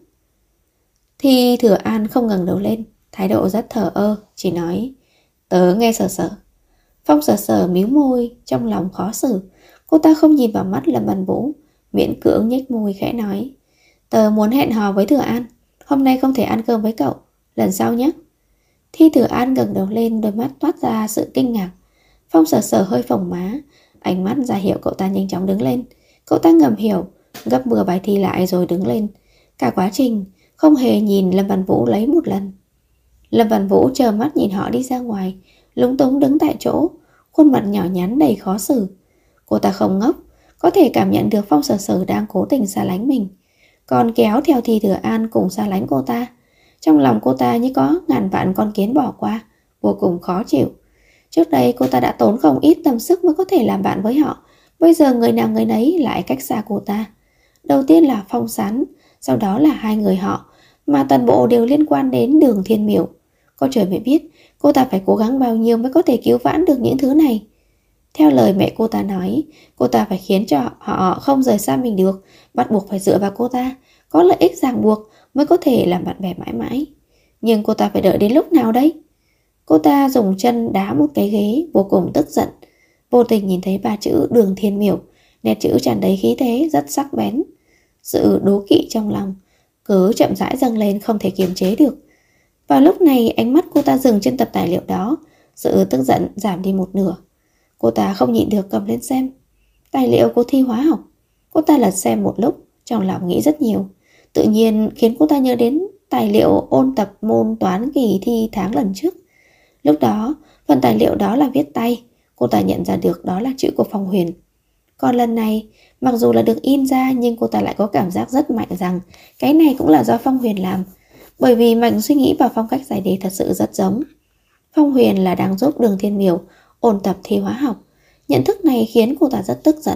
Thì Thừa An không ngẩng đầu lên, thái độ rất thờ ơ, chỉ nói: Tớ nghe Sở Sở. Phong Sở Sở mím môi, trong lòng khó xử. Cô ta không nhìn vào mắt Lâm Văn Vũ, miễn cưỡng nhếch môi khẽ nói: Tớ muốn hẹn hò với Thừa An, hôm nay không thể ăn cơm với cậu, lần sau nhé. Thi Thừa An ngẩng đầu lên, đôi mắt toát ra sự kinh ngạc. Phong Sở Sở hơi phồng má, ánh mắt ra hiệu cậu ta nhanh chóng đứng lên. Cậu ta ngầm hiểu, gấp bừa bài thi lại rồi đứng lên. Cả quá trình không hề nhìn Lâm Văn Vũ lấy một lần. Lâm Văn Vũ chờ mắt nhìn họ đi ra ngoài, lúng túng đứng tại chỗ, khuôn mặt nhỏ nhắn đầy khó xử. Cô ta không ngốc, có thể cảm nhận được Phong Sở Sở đang cố tình xa lánh mình, còn kéo theo Thi Thừa An cùng xa lánh cô ta. Trong lòng cô ta như có ngàn vạn con kiến bỏ qua, vô cùng khó chịu. Trước đây cô ta đã tốn không ít tâm sức mới có thể làm bạn với họ, bây giờ người nào người nấy lại cách xa cô ta. Đầu tiên là Phong Sán, sau đó là hai người họ, mà toàn bộ đều liên quan đến Đường Thiên Miểu. Có trời mới biết cô ta phải cố gắng bao nhiêu mới có thể cứu vãn được những thứ này. Theo lời mẹ cô ta nói, cô ta phải khiến cho họ không rời xa mình được, bắt buộc phải dựa vào cô ta, có lợi ích ràng buộc mới có thể làm bạn bè mãi mãi. Nhưng cô ta phải đợi đến lúc nào đấy? Cô ta dùng chân đá một cái ghế, vô cùng tức giận. Vô tình nhìn thấy ba chữ Đường Thiên Miểu, nét chữ tràn đầy khí thế, rất sắc bén. Sự đố kỵ trong lòng cứ chậm rãi dâng lên không thể kiềm chế được. Vào lúc này ánh mắt cô ta dừng trên tập tài liệu đó, sự tức giận giảm đi một nửa. Cô ta không nhịn được cầm lên xem. Tài liệu của thi hóa học. Cô ta lật xem một lúc, trong lòng nghĩ rất nhiều. Tự nhiên khiến cô ta nhớ đến tài liệu ôn tập môn toán kỳ thi tháng lần trước. Lúc đó, phần tài liệu đó là viết tay. Cô ta nhận ra được đó là chữ của Phong Huyền. Còn lần này, mặc dù là được in ra, nhưng cô ta lại có cảm giác rất mạnh rằng cái này cũng là do Phong Huyền làm. Bởi vì mạch suy nghĩ và phong cách giải đề thật sự rất giống. Phong Huyền là đang giúp Đường Thiên Miểu ôn tập thi hóa học. Nhận thức này khiến cô ta rất tức giận.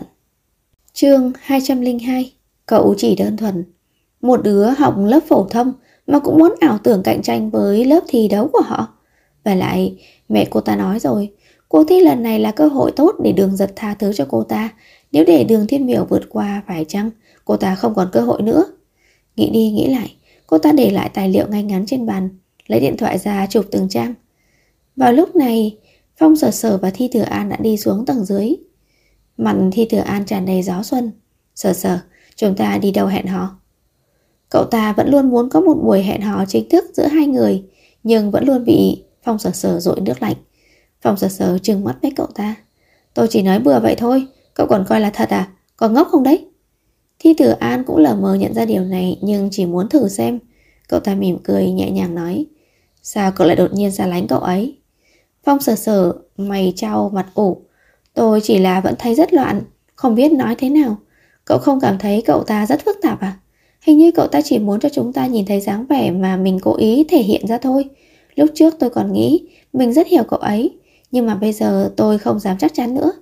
Chương 202. Cậu chỉ đơn thuần. Một đứa học lớp phổ thông mà cũng muốn ảo tưởng cạnh tranh với lớp thi đấu của họ. Và lại, mẹ cô ta nói rồi, cuộc thi lần này là cơ hội tốt để Đường Giật tha thứ cho cô ta. Nếu để Đường Thiên Miểu vượt qua, phải chăng cô ta không còn cơ hội nữa? Nghĩ đi nghĩ lại, cô ta để lại tài liệu ngay ngắn trên bàn, lấy điện thoại ra chụp từng trang. Vào lúc này, Phong Sở Sở và Thi Thừa An đã đi xuống tầng dưới. Mặt Thi Thừa An tràn đầy gió xuân. Sở Sở, chúng ta đi đâu hẹn hò? Cậu ta vẫn luôn muốn có một buổi hẹn hò chính thức giữa hai người, nhưng vẫn luôn bị Phong Sở Sở dội nước lạnh. Phong Sở Sở trừng mắt với cậu ta. Tôi chỉ nói bừa vậy thôi, cậu còn coi là thật à? Có ngốc không đấy? Thi Thừa An cũng lờ mờ nhận ra điều này, nhưng chỉ muốn thử xem. Cậu ta mỉm cười nhẹ nhàng nói: Sao cậu lại đột nhiên xa lánh cậu ấy? Phong Sở Sở mày trao mặt ủ. Tôi chỉ là vẫn thấy rất loạn, không biết nói thế nào. Cậu không cảm thấy cậu ta rất phức tạp à? Hình như cậu ta chỉ muốn cho chúng ta nhìn thấy dáng vẻ mà mình cố ý thể hiện ra thôi. Lúc trước tôi còn nghĩ mình rất hiểu cậu ấy, nhưng mà bây giờ tôi không dám chắc chắn nữa.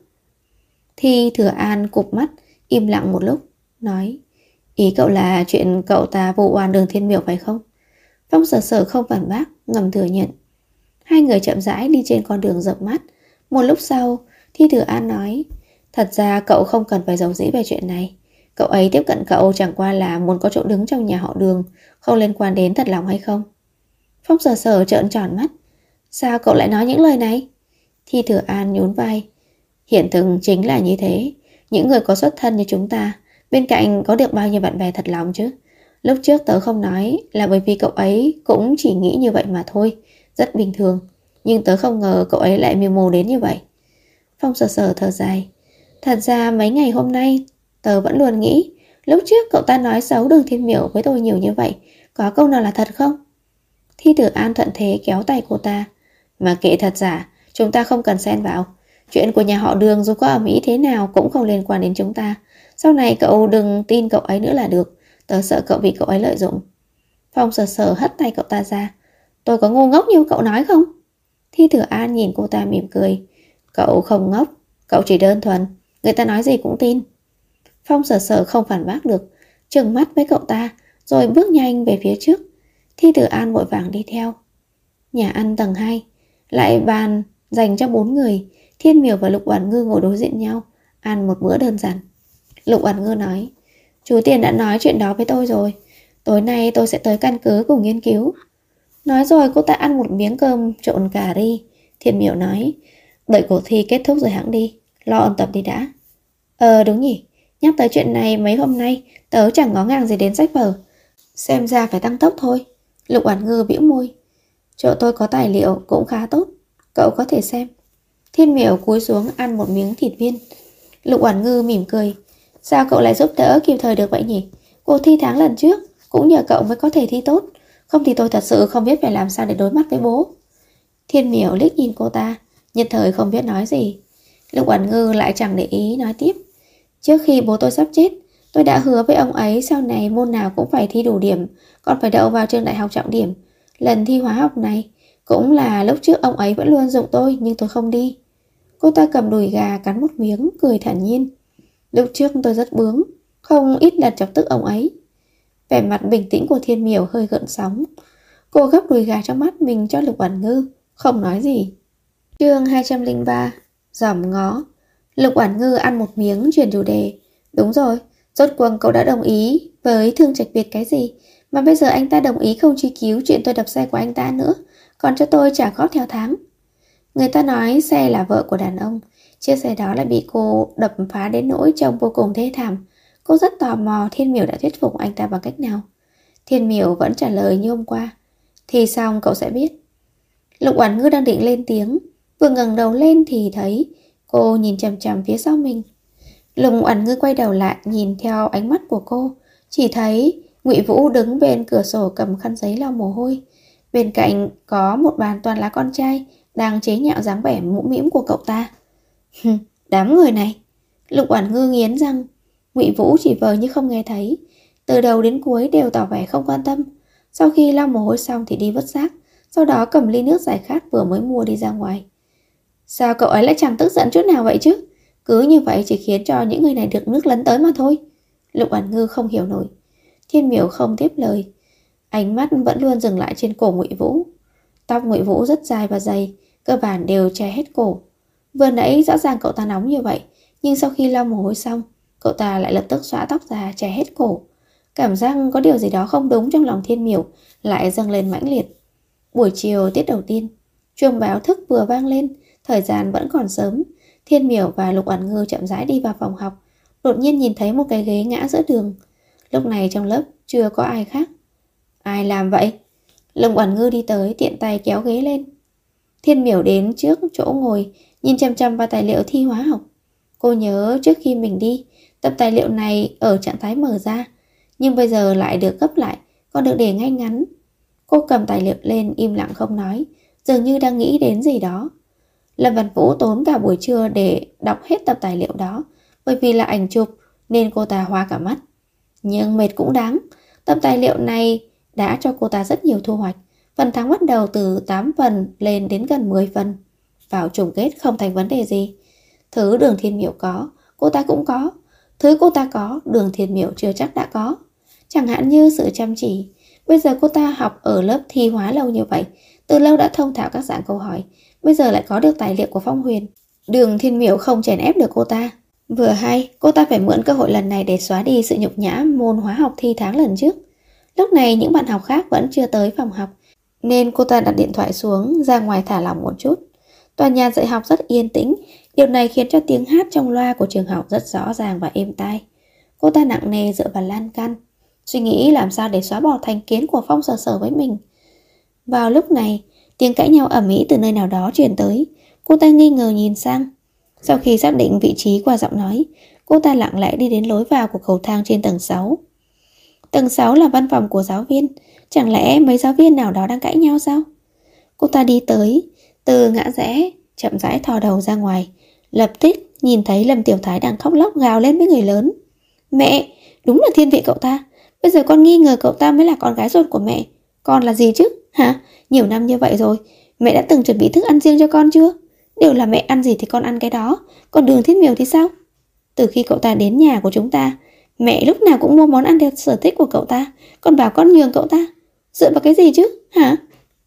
Thi Thừa An cụp mắt, im lặng một lúc, nói: Ý cậu là chuyện cậu ta vu oan Đường Thiên Miểu phải không? Phong Sở Sở không phản bác, ngầm thừa nhận. Hai người chậm rãi đi trên con đường rộng mắt. Một lúc sau, Thi Thừa An nói: Thật ra cậu không cần phải giấu giếm về chuyện này. Cậu ấy tiếp cận cậu chẳng qua là muốn có chỗ đứng trong nhà họ Đường, không liên quan đến thật lòng hay không. Phong Sở Sở trợn tròn mắt. Sao cậu lại nói những lời này? Thi Thừa An nhún vai. Hiện thực chính là như thế. Những người có xuất thân như chúng ta, bên cạnh có được bao nhiêu bạn bè thật lòng chứ? Lúc trước tớ không nói là bởi vì cậu ấy cũng chỉ nghĩ như vậy mà thôi, rất bình thường. Nhưng tớ không ngờ cậu ấy lại mưu mô đến như vậy. Phong Sở Sở thở dài. Thật ra mấy ngày hôm nay tớ vẫn luôn nghĩ lúc trước cậu ta nói xấu Đường Thiên Miểu với tôi nhiều như vậy, có câu nào là thật không? Thi Tử An thuận thế kéo tay cô ta. Mà kệ thật giả, chúng ta không cần xen vào. Chuyện của nhà họ Đường dù có ầm ĩ thế nào cũng không liên quan đến chúng ta. Sau này cậu đừng tin cậu ấy nữa là được. Tớ sợ cậu bị cậu ấy lợi dụng. Phong Sở Sở hất tay cậu ta ra. Tôi có ngu ngốc như cậu nói không? Thi Tử An nhìn cô ta mỉm cười. Cậu không ngốc, cậu chỉ đơn thuần, người ta nói gì cũng tin. Phong Sở Sở không phản bác được, trừng mắt với cậu ta, rồi bước nhanh về phía trước. Thi Tử An vội vàng đi theo. Nhà ăn tầng 2, lại bàn dành cho 4 người. Thiên Miểu và Lục Oản Ngư ngồi đối diện nhau, ăn một bữa đơn giản. Lục Oản Ngư nói: Chú Tiền đã nói chuyện đó với tôi rồi, tối nay tôi sẽ tới căn cứ cùng nghiên cứu. Nói rồi cô ta ăn một miếng cơm trộn cà ri. Thiên Miểu nói: Đợi cuộc thi kết thúc rồi hãng đi, lo ôn tập đi đã. Đúng nhỉ, nhắc tới chuyện này mấy hôm nay tớ chẳng ngó ngàng gì đến sách vở. Xem ra phải tăng tốc thôi. Lục Oản Ngư bĩu môi. Chỗ tôi có tài liệu cũng khá tốt, cậu có thể xem. Thiên Miểu cúi xuống ăn một miếng thịt viên. Lục Oản Ngư mỉm cười. Sao cậu lại giúp đỡ kịp thời được vậy nhỉ? Cuộc thi tháng lần trước cũng nhờ cậu mới có thể thi tốt, không thì tôi thật sự không biết phải làm sao để đối mặt với bố. Thiên Miểu liếc nhìn cô ta, nhất thời không biết nói gì. Lục Oản Ngư lại chẳng để ý nói tiếp. Trước khi bố tôi sắp chết, tôi đã hứa với ông ấy sau này môn nào cũng phải thi đủ điểm, còn phải đậu vào trường đại học trọng điểm. Lần thi hóa học này cũng là lúc trước ông ấy vẫn luôn dụng tôi, nhưng tôi không đi. Cô ta cầm đùi gà cắn một miếng, cười thản nhiên. Lúc trước tôi rất bướng, không ít lần chọc tức ông ấy. Vẻ mặt bình tĩnh của Thiên Miểu hơi gợn sóng. Cô gấp đùi gà trong mắt mình cho Lục Oản Ngư, không nói gì. Chương 203, Giòm ngó. Lục Oản Ngư ăn một miếng chuyển chủ đề. Đúng rồi, rốt cuộc cậu đã đồng ý với Thương Trạch Việt cái gì mà bây giờ anh ta đồng ý không truy cứu chuyện tôi đập xe của anh ta nữa, còn cho tôi trả góp theo tháng. Người ta nói xe là vợ của đàn ông, chiếc xe đó lại bị cô đập phá đến nỗi trông vô cùng thê thảm. Cô rất tò mò Thiên Miểu đã thuyết phục anh ta bằng cách nào. Thiên Miểu vẫn trả lời như hôm qua. Thì xong cậu sẽ biết. Lục Oản Ngư đang định lên tiếng, vừa ngẩng đầu lên thì thấy cô nhìn chằm chằm phía sau mình. Lục Oản Ngư quay đầu lại nhìn theo ánh mắt của cô, chỉ thấy Ngụy Vũ đứng bên cửa sổ cầm khăn giấy lau mồ hôi. Bên cạnh có một bàn toàn là con trai đang chế nhạo dáng vẻ mũm mĩm của cậu ta. Đám người này. Lục Oản Ngư nghiến răng. Ngụy Vũ chỉ vờ như không nghe thấy, từ đầu đến cuối đều tỏ vẻ không quan tâm. Sau khi lau mồ hôi xong thì đi vứt rác, sau đó cầm ly nước giải khát vừa mới mua đi ra ngoài. Sao cậu ấy lại chẳng tức giận chút nào vậy chứ? Cứ như vậy chỉ khiến cho những người này được nước lấn tới mà thôi. Lục Oản Ngư không hiểu nổi. Thiên Miểu không tiếp lời, ánh mắt vẫn luôn dừng lại trên cổ Ngụy Vũ. Tóc Ngụy Vũ rất dài và dày, cơ bản đều che hết cổ. Vừa nãy rõ ràng cậu ta nóng như vậy, nhưng sau khi lau mồ hôi xong, cậu ta lại lập tức xõa tóc ra che hết cổ. Cảm giác có điều gì đó không đúng trong lòng Thiên Miểu lại dâng lên mãnh liệt. Buổi chiều tiết đầu tiên, chuông báo thức vừa vang lên, thời gian vẫn còn sớm. Thiên Miểu và Lục Oản Ngư chậm rãi đi vào phòng học, đột nhiên nhìn thấy một cái ghế ngã giữa đường. Lúc này trong lớp chưa có ai khác. Ai làm vậy? Lục Oản Ngư đi tới tiện tay kéo ghế lên. Thiên Miểu đến trước chỗ ngồi, nhìn chằm chằm vào tài liệu thi hóa học. Cô nhớ trước khi mình đi, tập tài liệu này ở trạng thái mở ra, nhưng bây giờ lại được gấp lại, còn được để ngay ngắn. Cô cầm tài liệu lên im lặng không nói, dường như đang nghĩ đến gì đó. Lâm Văn Vũ tốn cả buổi trưa để đọc hết tập tài liệu đó, bởi vì là ảnh chụp, nên cô ta hoa cả mắt. Nhưng mệt cũng đáng. Tập tài liệu này đã cho cô ta rất nhiều thu hoạch. Phần thắng bắt đầu từ 8 phần lên đến gần 10 phần. Vào chung kết không thành vấn đề gì. Thứ Đường Thiên Miểu có, cô ta cũng có. Thứ cô ta có, Đường Thiên Miểu chưa chắc đã có. Chẳng hạn như sự chăm chỉ. Bây giờ cô ta học ở lớp thi hóa lâu như vậy, từ lâu đã thông thạo các dạng câu hỏi. Bây giờ lại có được tài liệu của Phong Huyền. Đường Thiên Miểu không chèn ép được cô ta. Vừa hay, cô ta phải mượn cơ hội lần này để xóa đi sự nhục nhã môn hóa học thi tháng lần trước. Lúc này những bạn học khác vẫn chưa tới phòng học, nên cô ta đặt điện thoại xuống, ra ngoài thả lỏng một chút. Tòa nhà dạy học rất yên tĩnh, điều này khiến cho tiếng hát trong loa của trường học rất rõ ràng và êm tai. Cô ta nặng nề dựa vào lan can, suy nghĩ làm sao để xóa bỏ thành kiến của Phong Sở Sở với mình. Vào lúc này, tiếng cãi nhau ầm ĩ từ nơi nào đó truyền tới. Cô ta nghi ngờ nhìn sang. Sau khi xác định vị trí qua giọng nói, cô ta lặng lẽ đi đến lối vào của cầu thang trên tầng 6. Tầng 6 là văn phòng của giáo viên. Chẳng lẽ mấy giáo viên nào đó đang cãi nhau sao? Cô ta đi tới, từ ngã rẽ, chậm rãi thò đầu ra ngoài. Lập tức nhìn thấy Lâm Tiểu Thái đang khóc lóc gào lên với người lớn. Mẹ, đúng là thiên vị cậu ta. Bây giờ con nghi ngờ cậu ta mới là con gái ruột của mẹ. Con là gì chứ? Hả? Nhiều năm như vậy rồi, mẹ đã từng chuẩn bị thức ăn riêng cho con chưa? Đều là mẹ ăn gì thì con ăn cái đó. Còn Đường Thiên Miểu thì sao? Từ khi cậu ta đến nhà của chúng ta, mẹ lúc nào cũng mua món ăn theo sở thích của cậu ta. Còn bảo con nhường cậu ta. Dựa vào cái gì chứ? Hả?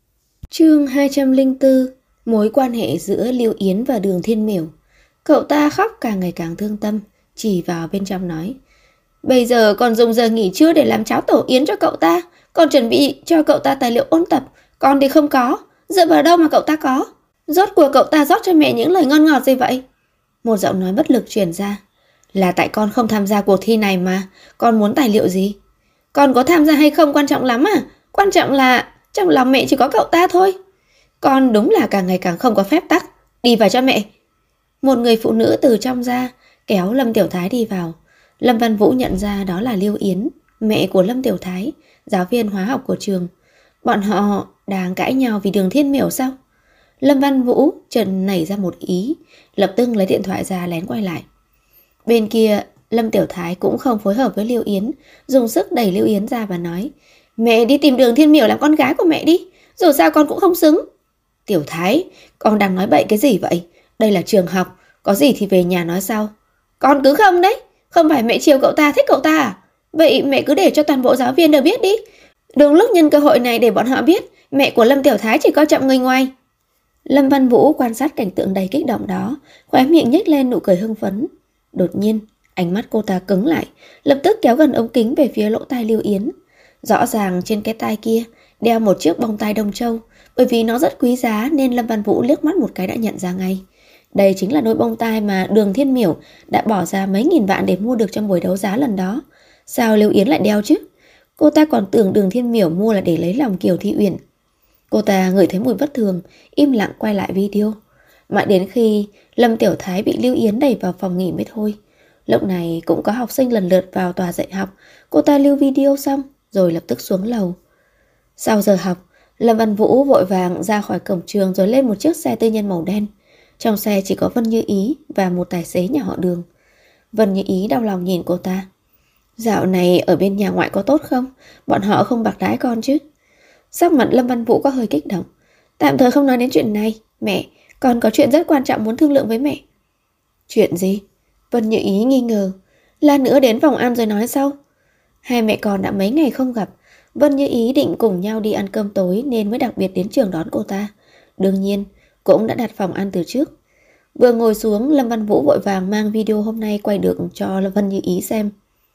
Chương 204. Mối quan hệ giữa Lưu Yến và Đường Thiên Miểu. Cậu ta khóc càng ngày càng thương tâm, chỉ vào bên trong nói. Bây giờ còn dùng giờ nghỉ trưa để làm cháo tổ yến cho cậu ta. Còn chuẩn bị cho cậu ta tài liệu ôn tập. Con thì không có. Dựa vào đâu mà cậu ta có? Rốt cuộc cậu ta rót cho mẹ những lời ngon ngọt gì vậy? Một giọng nói bất lực truyền ra. Là tại con không tham gia cuộc thi này mà. Con muốn tài liệu gì? Con có tham gia hay không quan trọng lắm à? Quan trọng là trong lòng mẹ chỉ có cậu ta thôi. Con đúng là càng ngày càng không có phép tắc. Đi vào cho mẹ. Một người phụ nữ từ trong ra kéo Lâm Tiểu Thái đi vào. Lâm Văn Vũ nhận ra đó là Lưu Yến, mẹ của Lâm Tiểu Thái, giáo viên hóa học của trường. Bọn họ đang cãi nhau vì Đường Thiên Miểu sao? Lâm Văn Vũ chợt nảy ra một ý, lập tức lấy điện thoại ra lén quay lại. Bên kia, Lâm Tiểu Thái cũng không phối hợp với Lưu Yến, dùng sức đẩy Lưu Yến ra và nói, mẹ đi tìm Đường Thiên Miểu làm con gái của mẹ đi, dù sao con cũng không xứng. Tiểu Thái, con đang nói bậy cái gì vậy? Đây là trường học, có gì thì về nhà nói sau. Con cứ không đấy, không phải mẹ chiều cậu ta, thích cậu ta à? Vậy mẹ cứ để cho toàn bộ giáo viên đều biết đi. Đúng lúc nhân cơ hội này để bọn họ biết mẹ của Lâm Tiểu Thái chỉ coi trọng người ngoài. Lâm Văn Vũ quan sát cảnh tượng đầy kích động đó, khóe miệng nhếch lên nụ cười hưng phấn. Đột nhiên, ánh mắt cô ta cứng lại, lập tức kéo gần ống kính về phía lỗ tai Lưu Yến. Rõ ràng trên cái tai kia đeo một chiếc bông tai Đông Châu, bởi vì nó rất quý giá nên Lâm Văn Vũ liếc mắt một cái đã nhận ra ngay. Đây chính là đôi bông tai mà Đường Thiên Miểu đã bỏ ra mấy nghìn vạn để mua được trong buổi đấu giá lần đó. Sao Lưu Yến lại đeo chứ? Cô ta còn tưởng Đường Thiên Miểu mua là để lấy lòng Kiều Thị Uyển. Cô ta ngửi thấy mùi bất thường, im lặng quay lại video. Mãi đến khi Lâm Tiểu Thái bị Lưu Yến đẩy vào phòng nghỉ mới thôi. Lúc này cũng có học sinh lần lượt vào tòa dạy học. Cô ta lưu video xong rồi lập tức xuống lầu. Sau giờ học, Lâm Văn Vũ vội vàng ra khỏi cổng trường rồi lên một chiếc xe tư nhân màu đen. Trong xe chỉ có Vân Như Ý và một tài xế nhà họ Đường. Vân Như Ý đau lòng nhìn cô ta. Dạo này ở bên nhà ngoại có tốt không? Bọn họ không bạc đãi con chứ? Sắc mặt Lâm Văn Vũ có hơi kích động. Tạm thời không nói đến chuyện này. Mẹ, con có chuyện rất quan trọng muốn thương lượng với mẹ. Chuyện gì? Vân Như Ý nghi ngờ. Lát nữa đến phòng ăn rồi nói sau. Hai mẹ con đã mấy ngày không gặp. Vân Như Ý định cùng nhau đi ăn cơm tối nên mới đặc biệt đến trường đón cô ta. Đương nhiên, cũng đã đặt phòng ăn từ trước. Vừa ngồi xuống, Lâm Văn Vũ vội vàng mang video hôm nay quay được cho Vân Như Ý xem.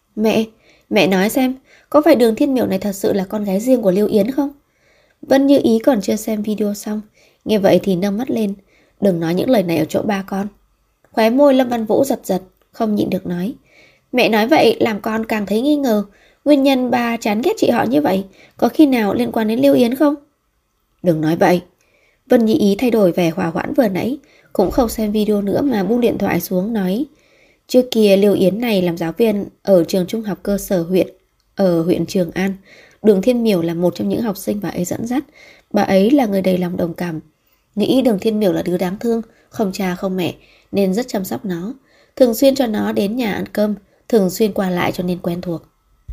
Mẹ nói xem, có phải Đường Thiên Miểu này thật sự là con gái riêng của Lưu Yến không? Vân Như Ý còn chưa xem video xong, nghe vậy thì nâng mắt lên. Đừng nói những lời này ở chỗ ba con. Khóe môi Lâm Văn Vũ giật giật, không nhịn được nói. Mẹ nói vậy làm con càng thấy nghi ngờ. Nguyên nhân ba chán ghét chị họ như vậy có khi nào liên quan đến Lưu Yến không? Đừng nói vậy. Vân Như Ý thay đổi vẻ hòa hoãn vừa nãy, cũng không xem video nữa mà buông điện thoại xuống nói. Trước kia Lưu Yến này làm giáo viên ở trường trung học cơ sở ở huyện Trường An. Đường Thiên Miểu là một trong những học sinh bà ấy dẫn dắt. Bà ấy là người đầy lòng đồng cảm. Nghĩ Đường Thiên Miểu là đứa đáng thương, không cha không mẹ nên rất chăm sóc nó. Thường xuyên cho nó đến nhà ăn cơm, thường xuyên qua lại cho nên quen thuộc.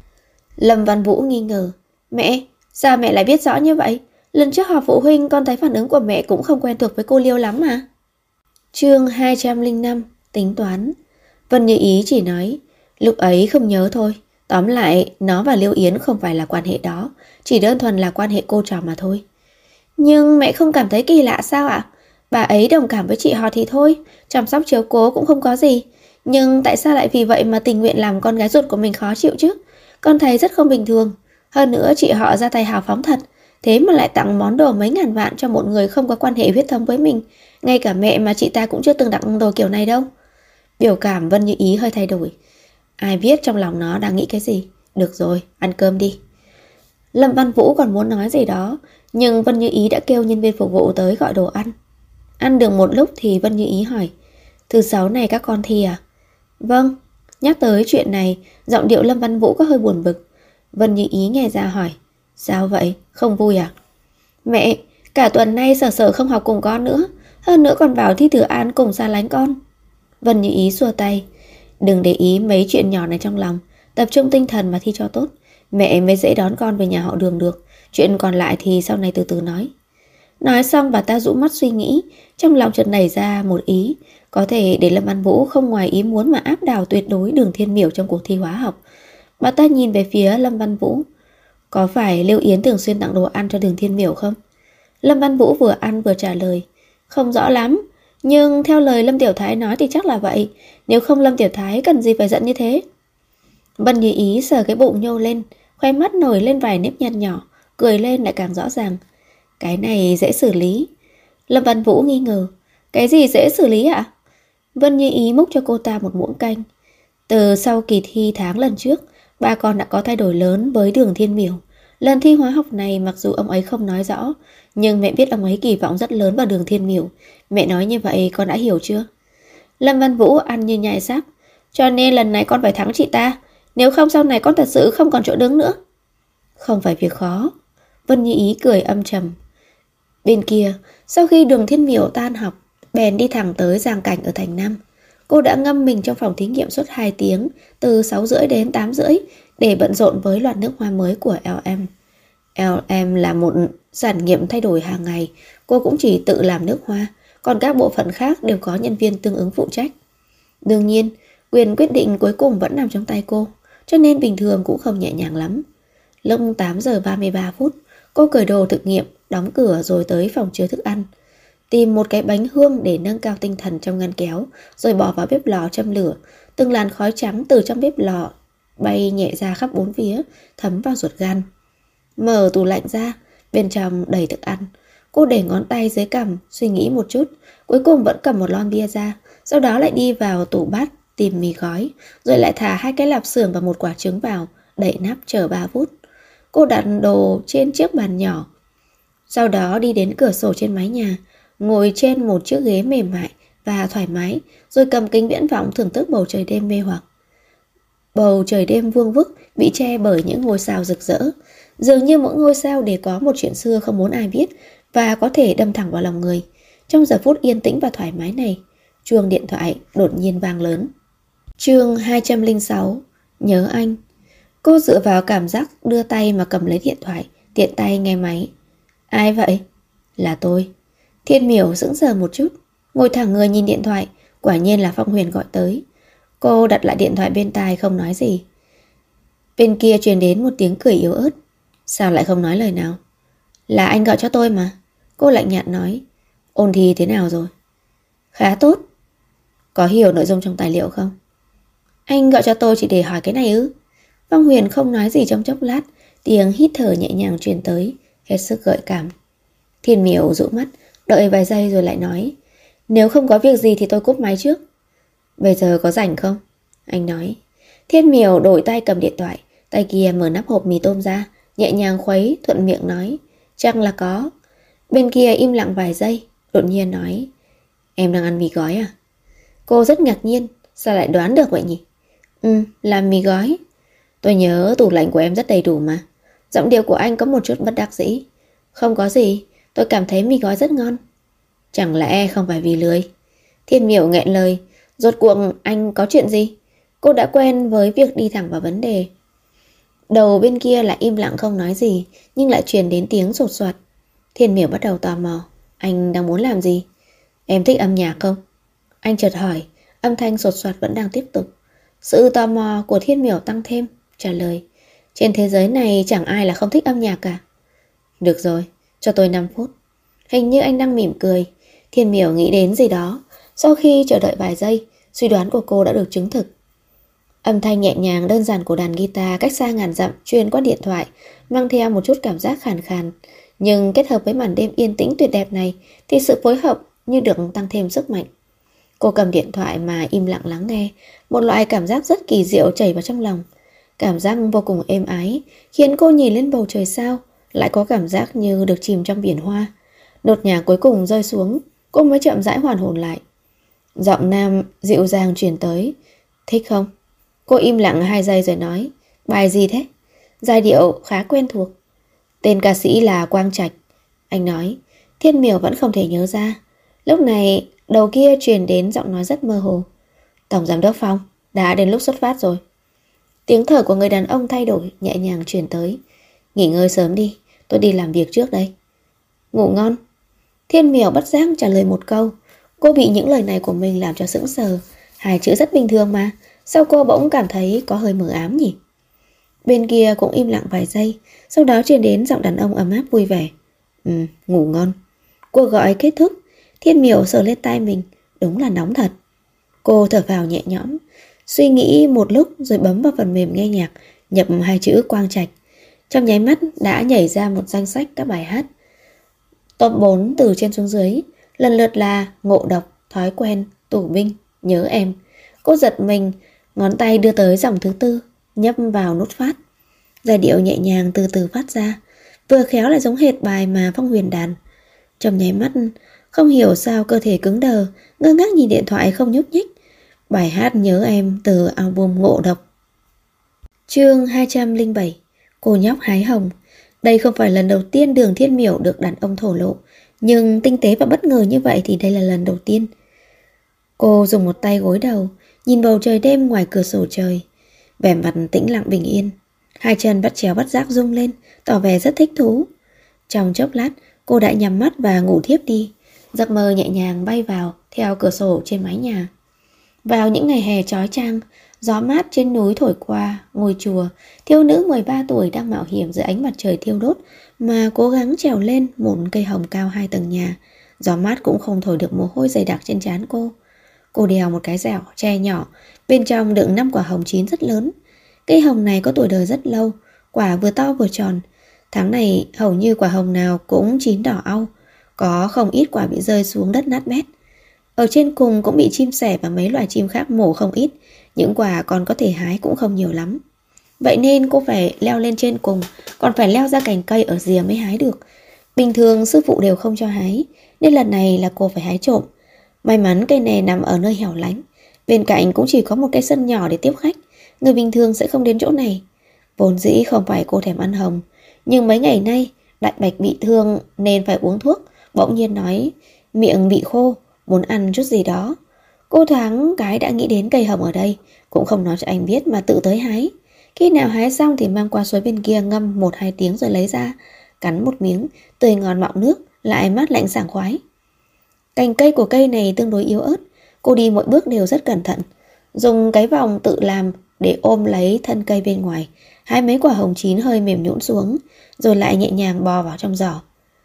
Lâm Văn Vũ nghi ngờ. Mẹ, sao mẹ lại biết rõ như vậy? Lần trước họp phụ huynh con thấy phản ứng của mẹ cũng không quen thuộc với cô Liêu lắm mà. Chương 205, tính toán. Vân Như Ý chỉ nói, lúc ấy không nhớ thôi. Tóm lại, nó và Liêu Yến không phải là quan hệ đó, chỉ đơn thuần là quan hệ cô trò mà thôi. Nhưng mẹ không cảm thấy kỳ lạ sao ạ? Bà ấy đồng cảm với chị họ thì thôi, chăm sóc chiếu cố cũng không có gì. Nhưng tại sao lại vì vậy mà tình nguyện làm con gái ruột của mình khó chịu chứ? Con thấy rất không bình thường. Hơn nữa chị họ ra tay hào phóng thật, thế mà lại tặng món đồ mấy ngàn vạn cho một người không có quan hệ huyết thống với mình. Ngay cả mẹ mà chị ta cũng chưa từng tặng đồ kiểu này đâu. Biểu cảm Vân Như Ý hơi thay đổi. Ai biết trong lòng nó đang nghĩ cái gì. Được rồi, ăn cơm đi. Lâm Văn Vũ còn muốn nói gì đó, nhưng Vân Như Ý đã kêu nhân viên phục vụ tới gọi đồ ăn. Ăn được một lúc thì Vân Như Ý hỏi, thứ sáu này các con thi à? Vâng. Nhắc tới chuyện này, giọng điệu Lâm Văn Vũ có hơi buồn bực. Vân Như Ý nghe ra hỏi, sao vậy, không vui à? Mẹ, cả tuần nay Sở Sở không học cùng con nữa, hơn nữa còn bảo thi Tử An cùng xa lánh con. Vân Như Ý xua tay, đừng để ý mấy chuyện nhỏ này trong lòng, tập trung tinh thần mà thi cho tốt. Mẹ mới dễ đón con về nhà họ Đường được. Chuyện còn lại thì sau này từ từ nói. Nói xong bà ta rũ mắt suy nghĩ, trong lòng chợt nảy ra một ý. Có thể để Lâm Văn Vũ không ngoài ý muốn mà áp đảo tuyệt đối Đường Thiên Miểu trong cuộc thi hóa học. Bà ta nhìn về phía Lâm Văn Vũ. Có phải Liêu Yến thường xuyên tặng đồ ăn cho Đường Thiên Miểu không? Lâm Văn Vũ vừa ăn vừa trả lời, không rõ lắm, nhưng theo lời Lâm Tiểu Thái nói thì chắc là vậy. Nếu không Lâm Tiểu Thái cần gì phải giận như thế. Vân Như Ý sờ cái bụng nhô lên, khoe mắt nổi lên vài nếp nhăn nhỏ, cười lên lại càng rõ ràng. Cái này dễ xử lý. Lâm Văn Vũ nghi ngờ, cái gì dễ xử lý ạ? Vân Như Ý múc cho cô ta một muỗng canh. Từ sau kỳ thi tháng lần trước, ba con đã có thay đổi lớn với Đường Thiên Miểu. Lần thi hóa học này mặc dù ông ấy không nói rõ, nhưng mẹ biết ông ấy kỳ vọng rất lớn vào Đường Thiên Miểu. Mẹ nói như vậy con đã hiểu chưa? Lâm Văn Vũ ăn như nhai sáp. Cho nên lần này con phải thắng chị ta, nếu không sau này con thật sự không còn chỗ đứng nữa. Không phải việc khó. Vân Như Ý cười âm trầm. Bên kia, sau khi Đường Thiên Miểu tan học, bèn đi thẳng tới Giang Cảnh ở thành Nam. Cô đã ngâm mình trong phòng thí nghiệm suốt 2 tiếng, từ 6:30 đến 8:30, để bận rộn với loạt nước hoa mới của LM. LM là một sản nghiệm thay đổi hàng ngày, cô cũng chỉ tự làm nước hoa, còn các bộ phận khác đều có nhân viên tương ứng phụ trách. Đương nhiên, quyền quyết định cuối cùng vẫn nằm trong tay cô, cho nên bình thường cũng không nhẹ nhàng lắm. Lúc 8:33, cô cởi đồ thực nghiệm, đóng cửa rồi tới phòng chứa thức ăn. Tìm một cái bánh hương để nâng cao tinh thần trong ngăn kéo, rồi bỏ vào bếp lò châm lửa. Từng làn khói trắng từ trong bếp lò bay nhẹ ra khắp bốn phía, thấm vào ruột gan. Mở tủ lạnh ra, bên trong đầy thức ăn. Cô để ngón tay dưới cằm, suy nghĩ một chút, cuối cùng vẫn cầm một lon bia ra. Sau đó lại đi vào tủ bát tìm mì gói, rồi lại thả 2 cái lạp xưởng và một quả trứng vào, đậy nắp chờ 3 phút. Cô đặt đồ trên chiếc bàn nhỏ, sau đó đi đến cửa sổ trên mái nhà, ngồi trên một chiếc ghế mềm mại và thoải mái, rồi cầm kính viễn vọng thưởng thức bầu trời đêm mê hoặc. Bầu trời đêm vuông vức bị che bởi những ngôi sao rực rỡ. Dường như mỗi ngôi sao đều có một chuyện xưa không muốn ai biết và có thể đâm thẳng vào lòng người. Trong giờ phút yên tĩnh và thoải mái này, chuông điện thoại đột nhiên vang lớn. Chương 206, nhớ anh. Cô dựa vào cảm giác đưa tay mà cầm lấy điện thoại, tiện tay nghe máy. Ai vậy? Là tôi. Thiên Miểu sững sờ một chút, ngồi thẳng người nhìn điện thoại. Quả nhiên là Phong Huyền gọi tới. Cô đặt lại điện thoại bên tai không nói gì. Bên kia truyền đến một tiếng cười yếu ớt. Sao lại không nói lời nào? Là anh gọi cho tôi mà. Cô lạnh nhạt nói. Ôn thi thế nào rồi? Khá tốt. Có hiểu nội dung trong tài liệu không? Anh gọi cho tôi chỉ để hỏi cái này ư? Phong Huyền không nói gì trong chốc lát, tiếng hít thở nhẹ nhàng truyền tới, hết sức gợi cảm. Thiên Miểu dụ mắt, đợi vài giây rồi lại nói. Nếu không có việc gì thì tôi cúp máy trước. Bây giờ có rảnh không? Anh nói. Thiên Miểu đổi tay cầm điện thoại, tay kia mở nắp hộp mì tôm ra, nhẹ nhàng khuấy, thuận miệng nói. Chắc là có. Bên kia im lặng vài giây, đột nhiên nói. Em đang ăn mì gói à? Cô rất ngạc nhiên, sao lại đoán được vậy nhỉ? Là mì gói. Tôi nhớ tủ lạnh của em rất đầy đủ mà. Giọng điệu của anh có một chút bất đắc dĩ. Không có gì, tôi cảm thấy mì gói rất ngon. Chẳng lẽ không phải vì lười? Thiên Miểu nghẹn lời. Rốt cuộc anh có chuyện gì? Cô đã quen với việc đi thẳng vào vấn đề. Đầu bên kia lại im lặng không nói gì, nhưng lại truyền đến tiếng sột soạt. Thiên Miểu bắt đầu tò mò. Anh đang muốn làm gì? Em thích âm nhạc không? Anh chợt hỏi. Âm thanh sột soạt vẫn đang tiếp tục. Sự tò mò của Thiên Miểu tăng thêm. Trả lời. Trên thế giới này chẳng ai là không thích âm nhạc cả. Được rồi, cho tôi 5 phút. Hình như anh đang mỉm cười. Thiên Miểu nghĩ đến gì đó. Sau khi chờ đợi vài giây, suy đoán của cô đã được chứng thực. Âm thanh nhẹ nhàng đơn giản của đàn guitar cách xa ngàn dặm truyền qua điện thoại, mang theo một chút cảm giác khàn khàn. Nhưng kết hợp với màn đêm yên tĩnh tuyệt đẹp này thì sự phối hợp như được tăng thêm sức mạnh. Cô cầm điện thoại mà im lặng lắng nghe. Một loại cảm giác rất kỳ diệu chảy vào trong lòng. Cảm giác vô cùng êm ái, khiến cô nhìn lên bầu trời sao, lại có cảm giác như được chìm trong biển hoa. Nốt nhạc cuối cùng rơi xuống, cô mới chậm rãi hoàn hồn lại. Giọng nam dịu dàng truyền tới. Thích không? Cô im lặng 2 giây rồi nói. Bài gì thế? Giai điệu khá quen thuộc. Tên ca sĩ là Quang Trạch. Anh nói. Thiên Miểu vẫn không thể nhớ ra. Lúc này đầu kia truyền đến giọng nói rất mơ hồ. Tổng giám đốc Phong, đã đến lúc xuất phát rồi. Tiếng thở của người đàn ông thay đổi, nhẹ nhàng truyền tới. Nghỉ ngơi sớm đi, tôi đi làm việc trước đây. Ngủ ngon. Thiên Miểu bất giác trả lời một câu. Cô bị những lời này của mình làm cho sững sờ. 2 chữ rất bình thường mà, sao cô bỗng cảm thấy có hơi mờ ám nhỉ? Bên kia cũng im lặng vài giây, sau đó truyền đến giọng đàn ông ấm áp vui vẻ. Ngủ ngon. Cuộc gọi kết thúc. Thiên Miểu sờ lên tai mình. Đúng là nóng thật. Cô thở phào nhẹ nhõm, suy nghĩ một lúc rồi bấm vào phần mềm nghe nhạc, nhập 2 chữ Quang Trạch. Trong nháy mắt đã nhảy ra một danh sách các bài hát. Top 4 từ trên xuống dưới, lần lượt là Ngộ Độc, Thói Quen, Tù Binh, Nhớ Em. Cô giật mình, ngón tay đưa tới dòng thứ 4, nhấp vào nút phát. Giai điệu nhẹ nhàng từ từ phát ra, vừa khéo lại giống hệt bài mà Phong Huyền đàn. Trong nháy mắt, không hiểu sao cơ thể cứng đờ, ngơ ngác nhìn điện thoại không nhúc nhích. Bài hát Nhớ Em từ album Ngộ Độc. Chương 207. Cô nhóc hái hồng. Đây không phải lần đầu tiên Đường Thiên Miểu được đàn ông thổ lộ, nhưng tinh tế và bất ngờ như vậy thì đây là lần đầu tiên. Cô dùng một tay gối đầu, nhìn bầu trời đêm ngoài cửa sổ trời, vẻ mặt tĩnh lặng bình yên. 2 chân bắt chéo bắt giác rung lên, tỏ vẻ rất thích thú. Trong chốc lát, cô đã nhắm mắt và ngủ thiếp đi. Giấc mơ nhẹ nhàng bay vào theo cửa sổ trên mái nhà. Vào những ngày hè chói chang, gió mát trên núi thổi qua ngôi chùa, thiếu nữ 13 tuổi đang mạo hiểm dưới ánh mặt trời thiêu đốt mà cố gắng trèo lên một cây hồng cao 2 tầng nhà. Gió mát cũng không thổi được mồ hôi dày đặc trên trán cô. Cô đeo một cái dẻo tre nhỏ, bên trong đựng 5 quả hồng chín rất lớn. Cây hồng này có tuổi đời rất lâu, quả vừa to vừa tròn. Tháng này hầu như quả hồng nào cũng chín đỏ au, có không ít quả bị rơi xuống đất nát bét. Ở trên cùng cũng bị chim sẻ và mấy loài chim khác mổ không ít, những quả còn có thể hái cũng không nhiều lắm. Vậy nên cô phải leo lên trên cùng, còn phải leo ra cành cây ở rìa mới hái được. Bình thường sư phụ đều không cho hái, nên lần này là cô phải hái trộm. May mắn cây này nằm ở nơi hẻo lánh, bên cạnh cũng chỉ có một cái sân nhỏ để tiếp khách, người bình thường sẽ không đến chỗ này. Vốn dĩ không phải cô thèm ăn hồng, nhưng mấy ngày nay Đại Bạch bị thương nên phải uống thuốc, bỗng nhiên nói miệng bị khô, muốn ăn chút gì đó. Cô thoáng cái đã nghĩ đến cây hồng ở đây, cũng không nói cho anh biết mà tự tới hái. Khi nào hái xong thì mang qua suối bên kia ngâm 1-2 tiếng rồi lấy ra, cắn một miếng, tươi ngon mọng nước, lại mát lạnh sảng khoái. Cành cây của cây này tương đối yếu ớt, cô đi mỗi bước đều rất cẩn thận, dùng cái vòng tự làm để ôm lấy thân cây bên ngoài, hái mấy quả hồng chín hơi mềm nhũn xuống, rồi lại nhẹ nhàng bò vào trong giỏ.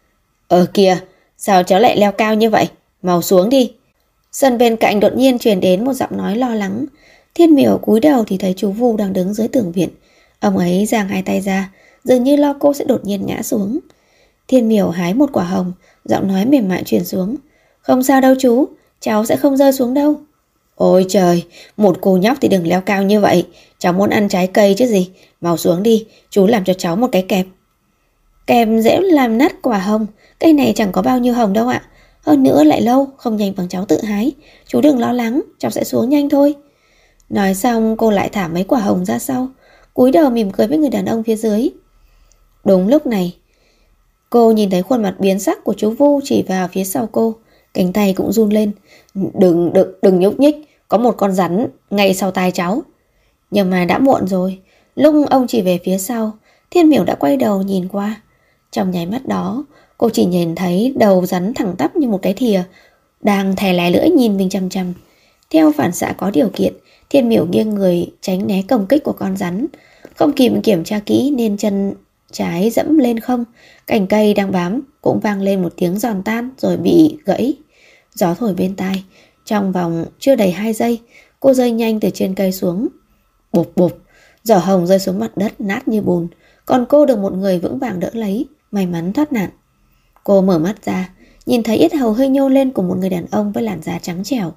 Ở kìa, sao cháu lại leo cao như vậy? Mau xuống đi. Sân bên cạnh đột nhiên truyền đến một giọng nói lo lắng. Thiên Miểu cúi đầu thì thấy chú Vu đang đứng dưới tường viện. Ông ấy giang 2 tay ra, dường như lo cô sẽ đột nhiên ngã xuống. Thiên Miểu hái một quả hồng, giọng nói mềm mại truyền xuống. Không sao đâu chú, cháu sẽ không rơi xuống đâu. Ôi trời, một cô nhóc thì đừng leo cao như vậy. Cháu muốn ăn trái cây chứ gì. Mau xuống đi, chú làm cho cháu một cái kẹp. Kẹp dễ làm nát quả hồng, cây này chẳng có bao nhiêu hồng đâu ạ. Hơn nữa lại lâu, không nhanh bằng cháu tự hái. Chú đừng lo lắng, cháu sẽ xuống nhanh thôi. Nói xong cô lại thả mấy quả hồng ra sau, cúi đầu mỉm cười với người đàn ông phía dưới. Đúng lúc này, cô nhìn thấy khuôn mặt biến sắc của chú Vu chỉ vào phía sau cô. Cánh tay cũng run lên. Đừng nhúc nhích, có một con rắn ngay sau tai cháu. Nhưng mà đã muộn rồi. Lúc ông chỉ về phía sau, Thiên Miểu đã quay đầu nhìn qua. Trong nháy mắt đó, cô chỉ nhìn thấy đầu rắn thẳng tắp như một cái thìa đang thè lè lưỡi nhìn mình chằm chằm. Theo phản xạ có điều kiện, Thiên Miểu nghiêng người tránh né công kích của con rắn. Không kịp kiểm tra kỹ nên chân trái dẫm lên không. Cành cây đang bám cũng vang lên một tiếng giòn tan rồi bị gãy. Gió thổi bên tai. Trong vòng chưa đầy 2 giây, cô rơi nhanh từ trên cây xuống. Bụp bụp, giỏ hồng rơi xuống mặt đất nát như bùn. Còn cô được một người vững vàng đỡ lấy, may mắn thoát nạn. Cô mở mắt ra, nhìn thấy yết hầu hơi nhô lên của một người đàn ông với làn da trắng trẻo.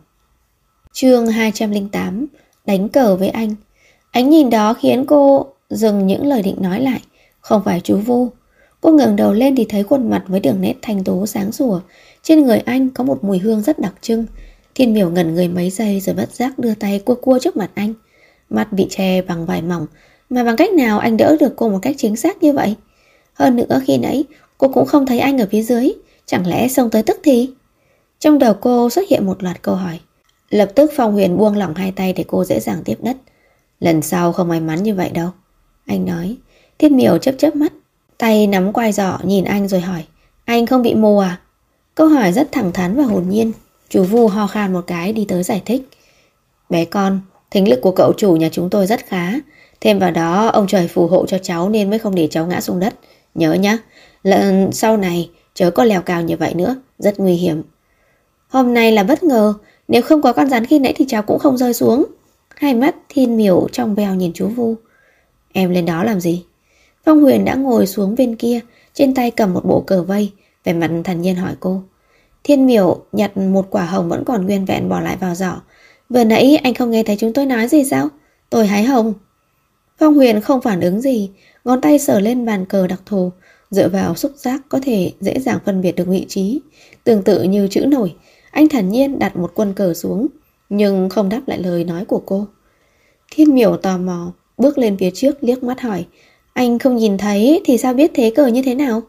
Chương 208, đánh cờ với anh. Ánh nhìn đó khiến cô dừng những lời định nói lại. Không phải chú Vu. Cô ngẩng đầu lên thì thấy khuôn mặt với đường nét thanh tú sáng sủa. Trên người anh có một mùi hương rất đặc trưng. Thiên Miểu ngẩn người mấy giây rồi bất giác đưa tay cua cua trước mặt anh. Mặt bị che bằng vải mỏng, mà bằng cách nào anh đỡ được cô một cách chính xác như vậy? Hơn nữa khi nãy cô cũng không thấy anh ở phía dưới. Chẳng lẽ xông tới tức thì? Trong đầu cô xuất hiện một loạt câu hỏi. Lập tức Phong Huyền buông lỏng hai tay để cô dễ dàng tiếp đất. Lần sau không may mắn như vậy đâu, anh nói. Thiên Miểu chớp chớp mắt, tay nắm quai giỏ nhìn anh rồi hỏi. Anh không bị mù à? Câu hỏi rất thẳng thắn và hồn nhiên. Chú Vu ho khan một cái đi tới giải thích. Bé con, thính lực của cậu chủ nhà chúng tôi rất khá. Thêm vào đó ông trời phù hộ cho cháu nên mới không để cháu ngã xuống đất. Nhớ nhá, lần sau này chớ có leo cao như vậy nữa, rất nguy hiểm. Hôm nay là bất ngờ, nếu không có con rắn khi nãy thì cháu cũng không rơi xuống. Hai mắt Thiên Miểu trong veo nhìn chú Vu. Em lên đó làm gì? Phong Huyền đã ngồi xuống bên kia, trên tay cầm một bộ cờ vây, vẻ mặt thản nhiên hỏi cô. Thiên Miểu nhặt một quả hồng vẫn còn nguyên vẹn bỏ lại vào giỏ. Vừa nãy anh không nghe thấy chúng tôi nói gì sao? Tôi hái hồng. Phong Huyền không phản ứng gì, ngón tay sờ lên bàn cờ đặc thù, dựa vào xúc giác có thể dễ dàng phân biệt được vị trí. Tương tự như chữ nổi, anh thản nhiên đặt một quân cờ xuống, nhưng không đáp lại lời nói của cô. Thiên Miểu tò mò, bước lên phía trước liếc mắt hỏi. Anh không nhìn thấy thì sao biết thế cờ như thế nào?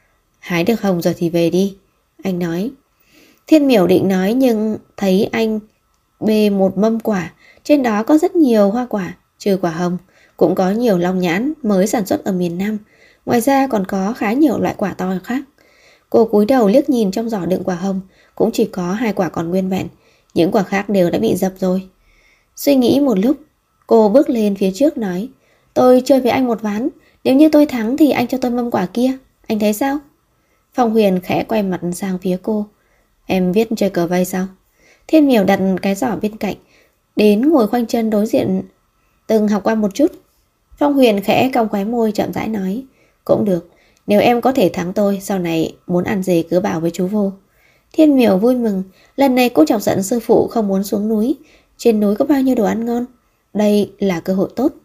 Hái được hồng rồi thì về đi, anh nói. Thiên Miểu định nói nhưng thấy anh bê một mâm quả, trên đó có rất nhiều hoa quả, trừ quả hồng, cũng có nhiều long nhãn mới sản xuất ở miền Nam. Ngoài ra còn có khá nhiều loại quả to khác. Cô cúi đầu liếc nhìn trong giỏ đựng quả hồng, cũng chỉ có 2 quả còn nguyên vẹn, những quả khác đều đã bị dập rồi. Suy nghĩ một lúc, cô bước lên phía trước nói. Tôi chơi với anh một ván, nếu như tôi thắng thì anh cho tôi mâm quả kia, anh thấy sao? Phong Huyền khẽ quay mặt sang phía cô. Em biết chơi cờ vây sao? Thiên Miểu đặt cái giỏ bên cạnh, đến ngồi khoanh chân đối diện. Từng học qua một chút. Phong Huyền khẽ cong khóe môi chậm rãi nói. Cũng được, nếu em có thể thắng tôi, sau này muốn ăn gì cứ bảo với chú Vô. Thiên Miểu vui mừng, lần này cô chọc giận sư phụ không muốn xuống núi. Trên núi có bao nhiêu đồ ăn ngon, đây là cơ hội tốt.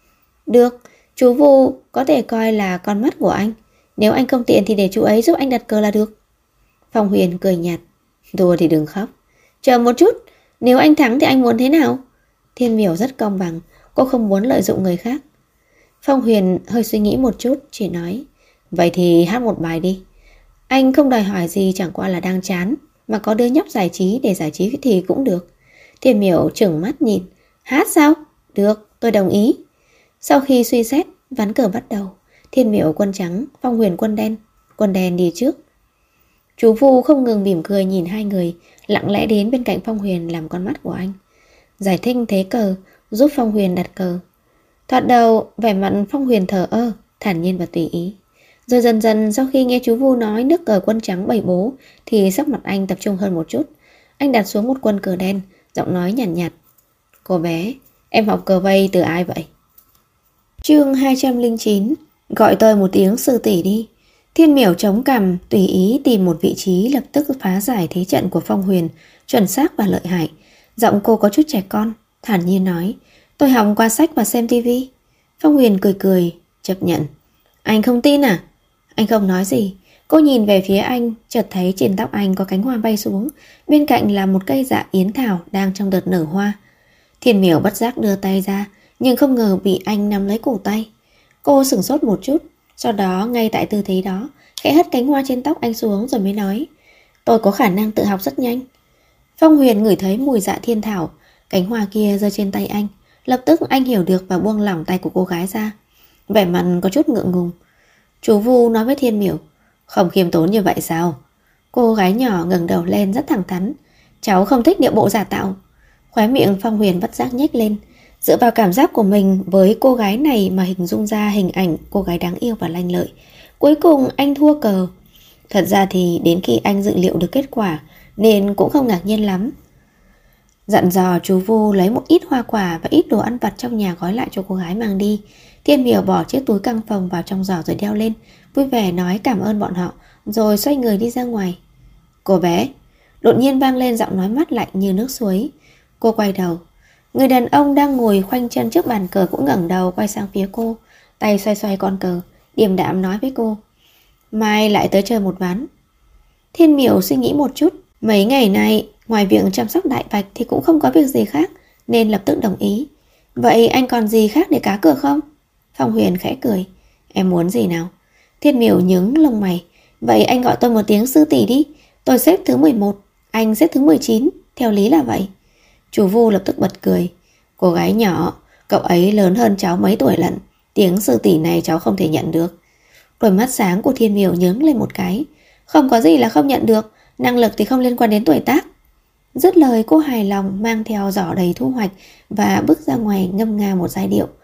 Được, chú Vô có thể coi là con mắt của anh. Nếu anh không tiện thì để chú ấy giúp anh đặt cờ là được. Phong Huyền cười nhạt. Thua thì đừng khóc. Chờ một chút, nếu anh thắng thì anh muốn thế nào? Thiên Miểu rất công bằng, cô không muốn lợi dụng người khác. Phong Huyền hơi suy nghĩ một chút, chỉ nói. Vậy thì hát một bài đi. Anh không đòi hỏi gì, chẳng qua là đang chán, mà có đứa nhóc giải trí để giải trí thì cũng được. Thiên Miểu trừng mắt nhìn. Hát sao? Được, tôi đồng ý. Sau khi suy xét, ván cờ bắt đầu. Thiên Miểu quân trắng, Phong Huyền quân đen. Quân đen đi trước. Chú Vu không ngừng mỉm cười nhìn hai người, lặng lẽ đến bên cạnh Phong Huyền làm con mắt của anh. Giải thích thế cờ, giúp Phong Huyền đặt cờ. Thoạt đầu, vẻ mặt Phong Huyền thờ ơ, thản nhiên và tùy ý. Rồi dần dần sau khi nghe chú Vu nói nước cờ quân trắng bày bố, thì sắc mặt anh tập trung hơn một chút. Anh đặt xuống một quân cờ đen, giọng nói nhàn nhạt. Cô bé, em học cờ vây từ ai vậy? Chương 209. Gọi tôi một tiếng sư tỷ đi. Thiên Miểu chống cằm, tùy ý tìm một vị trí lập tức phá giải thế trận của Phong Huyền, chuẩn xác và lợi hại. Giọng cô có chút trẻ con, thản nhiên nói. Tôi học qua sách và xem tivi. Phong Huyền cười cười, chấp nhận. Anh không tin à? Anh không nói gì. Cô nhìn về phía anh, chợt thấy trên tóc anh có cánh hoa bay xuống, bên cạnh là một cây dạ yến thảo đang trong đợt nở hoa. Thiên Miểu bất giác đưa tay ra, nhưng không ngờ bị anh nắm lấy cổ tay. Cô sửng sốt một chút, sau đó ngay tại tư thế đó, khẽ hất cánh hoa trên tóc anh xuống rồi mới nói. Tôi có khả năng tự học rất nhanh. Phong Huyền ngửi thấy mùi dạ thiên thảo, cánh hoa kia rơi trên tay anh, Lập tức anh hiểu được và buông lỏng tay của cô gái ra, vẻ mặt có chút ngượng ngùng. Chú Vu nói với Thiên Miểu: "Không khiêm tốn như vậy sao?" Cô gái nhỏ ngẩng đầu lên rất thẳng thắn: "Cháu không thích điệu bộ giả tạo." Khóe miệng Phong Huyền bất giác nhếch lên, dựa vào cảm giác của mình với cô gái này mà hình dung ra hình ảnh cô gái đáng yêu và lanh lợi. Cuối cùng anh thua cờ. Thật ra thì đến khi anh dự liệu được kết quả nên cũng không ngạc nhiên lắm. Dặn dò chú Vu lấy một ít hoa quả và ít đồ ăn vặt trong nhà gói lại cho cô gái mang đi. Thiên Miểu bỏ chiếc túi căng phòng vào trong giỏ rồi đeo lên, vui vẻ nói cảm ơn bọn họ, rồi xoay người đi ra ngoài. "Cô bé!" Đột nhiên vang lên giọng nói mát lạnh như nước suối. Cô quay đầu. Người đàn ông đang ngồi khoanh chân trước bàn cờ cũng ngẩng đầu quay sang phía cô, tay xoay xoay con cờ, điềm đạm nói với cô: "Mai lại tới chơi một ván." Thiên Miểu suy nghĩ một chút. Mấy ngày nay ngoài việc chăm sóc Đại Bạch thì cũng không có việc gì khác, nên lập tức đồng ý. "Vậy anh còn gì khác để cá cược không?" Phong Huyền khẽ cười. "Em muốn gì nào?" Thiên Miểu nhướng lông mày. "Vậy anh gọi tôi một tiếng sư tỷ đi. Tôi xếp thứ 11, anh xếp thứ 19, theo lý là vậy." Chú Vu lập tức bật cười. "Cô gái nhỏ, cậu ấy lớn hơn cháu mấy tuổi lận, tiếng sư tỷ này cháu không thể nhận được." Đôi mắt sáng của Thiên Miểu nhướng lên một cái. "Không có gì là không nhận được, năng lực thì không liên quan đến tuổi tác." Dứt lời cô hài lòng mang theo giỏ đầy thu hoạch và bước ra ngoài ngâm nga một giai điệu.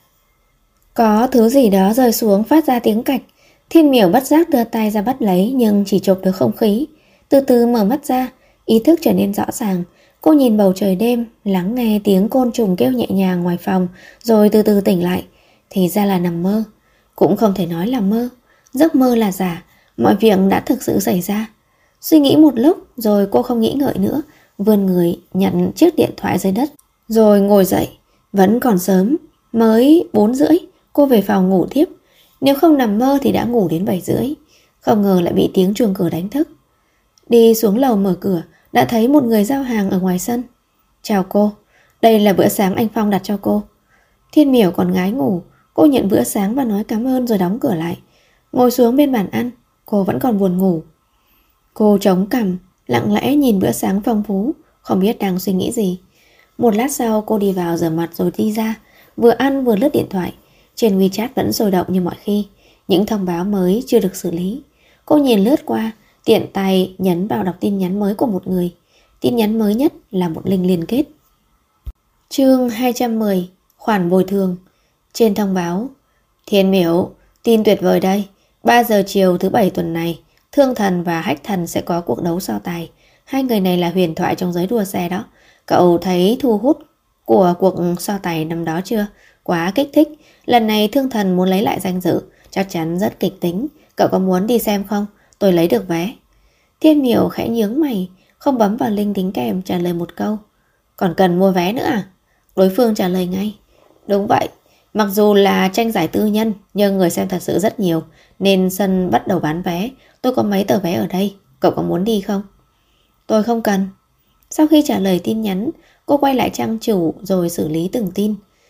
Có thứ gì đó rơi xuống phát ra tiếng cạch. Thiên Miểu bất giác đưa tay ra bắt lấy nhưng chỉ chộp được không khí. Từ từ mở mắt ra, ý thức trở nên rõ ràng. Cô nhìn bầu trời đêm, lắng nghe tiếng côn trùng kêu nhẹ nhàng ngoài phòng, rồi từ từ tỉnh lại. Thì ra là nằm mơ. Cũng không thể nói là mơ. Giấc mơ là giả, mọi việc đã thực sự xảy ra. Suy nghĩ một lúc rồi cô không nghĩ ngợi nữa, vươn người nhận chiếc điện thoại dưới đất, rồi ngồi dậy. Vẫn còn sớm, mới 4:30, cô về phòng ngủ tiếp. Nếu không nằm mơ thì đã ngủ đến 7:30. Không ngờ lại bị tiếng chuông cửa đánh thức. Đi xuống lầu mở cửa, đã thấy một người giao hàng ở ngoài sân. "Chào cô, đây là bữa sáng anh Phong đặt cho cô." Thiên Miểu còn ngái ngủ. Cô nhận bữa sáng và nói cảm ơn rồi đóng cửa lại. Ngồi xuống bên bàn ăn, cô vẫn còn buồn ngủ. Cô chống cằm, lặng lẽ nhìn bữa sáng phong phú, không biết đang suy nghĩ gì. Một lát sau cô đi vào rửa mặt rồi đi ra, vừa ăn vừa lướt điện thoại. Trên WeChat vẫn sôi động như mọi khi, những thông báo mới chưa được xử lý. Cô nhìn lướt qua, tiện tay nhấn vào đọc tin nhắn mới của một người. Tin nhắn mới nhất là một link liên kết. Chương 210, khoản bồi thường. Trên thông báo: "Thiên Miểu, tin tuyệt vời đây. 3 giờ chiều thứ 7 tuần này, Thương Thần và Hách Thần sẽ có cuộc đấu so tài. Hai người này là huyền thoại trong giới đua xe đó. Cậu thấy thu hút của cuộc so tài năm đó chưa? Quá kích thích. Lần này Thương Thần muốn lấy lại danh dự, chắc chắn rất kịch tính. Cậu có muốn đi xem không? Tôi lấy được vé." Thiên Miểu khẽ nhướng mày, không bấm vào link đính kèm, trả lời một câu: "Còn cần mua vé nữa à?" Đối phương trả lời ngay: "Đúng vậy. Mặc dù là tranh giải tư nhân, nhưng người xem thật sự rất nhiều, nên sân bắt đầu bán vé. Tôi có mấy tờ vé ở đây, cậu có muốn đi không?" "Tôi không cần." Sau khi trả lời tin nhắn, cô quay lại trang chủ rồi xử lý từng tin.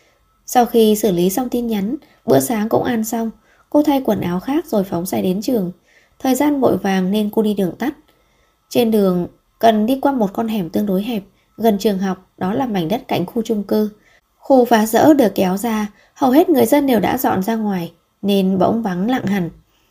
Sau khi xử lý xong tin nhắn, bữa sáng cũng ăn xong, cô thay quần áo khác rồi phóng xe đến trường. Thời gian vội vàng nên cô đi đường tắt. Trên đường cần đi qua một con hẻm tương đối hẹp, gần trường học, đó là mảnh đất cạnh khu chung cư. Khu phá rỡ được kéo ra, hầu hết người dân đều đã dọn ra ngoài, nên bỗng vắng lặng hẳn.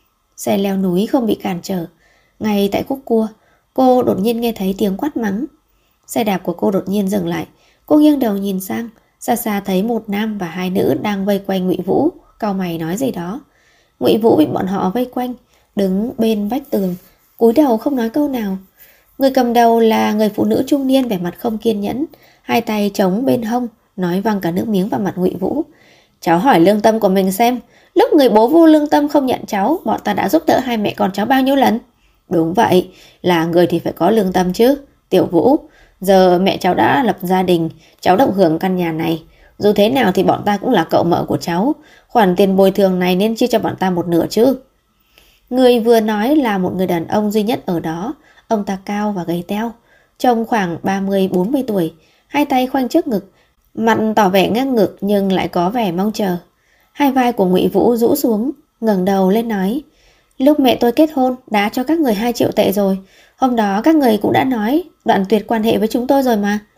Xe leo núi không bị cản trở. Ngay tại khúc cua, cô đột nhiên nghe thấy tiếng quát mắng. Xe đạp của cô đột nhiên dừng lại. Cô nghiêng đầu nhìn sang, xa xa thấy một nam và hai nữ đang vây quanh Ngụy Vũ, cau mày nói gì đó. Ngụy Vũ bị bọn họ vây quanh, đứng bên vách tường, cúi đầu không nói câu nào. Người cầm đầu là người phụ nữ trung niên vẻ mặt không kiên nhẫn, hai tay chống bên hông, nói văng cả nước miếng vào mặt Ngụy Vũ. "Cháu hỏi lương tâm của mình xem, lúc người bố vô lương tâm không nhận cháu, bọn ta đã giúp đỡ hai mẹ con cháu bao nhiêu lần?" "Đúng vậy, là người thì phải có lương tâm chứ. Tiểu Vũ, giờ mẹ cháu đã lập gia đình, cháu được hưởng căn nhà này. Dù thế nào thì bọn ta cũng là cậu mợ của cháu. Khoản tiền bồi thường này nên chia cho bọn ta một nửa chứ." Người vừa nói là một người đàn ông duy nhất ở đó. Ông ta cao và gầy teo, trông khoảng 30-40 tuổi, hai tay khoanh trước ngực, mặt tỏ vẻ ngang ngược nhưng lại có vẻ mong chờ. Hai vai của Ngụy Vũ rũ xuống, ngẩng đầu lên nói: "Lúc mẹ tôi kết hôn đã cho các người 2 triệu tệ rồi. Hôm đó các người cũng đã nói đoạn tuyệt quan hệ với chúng tôi rồi mà."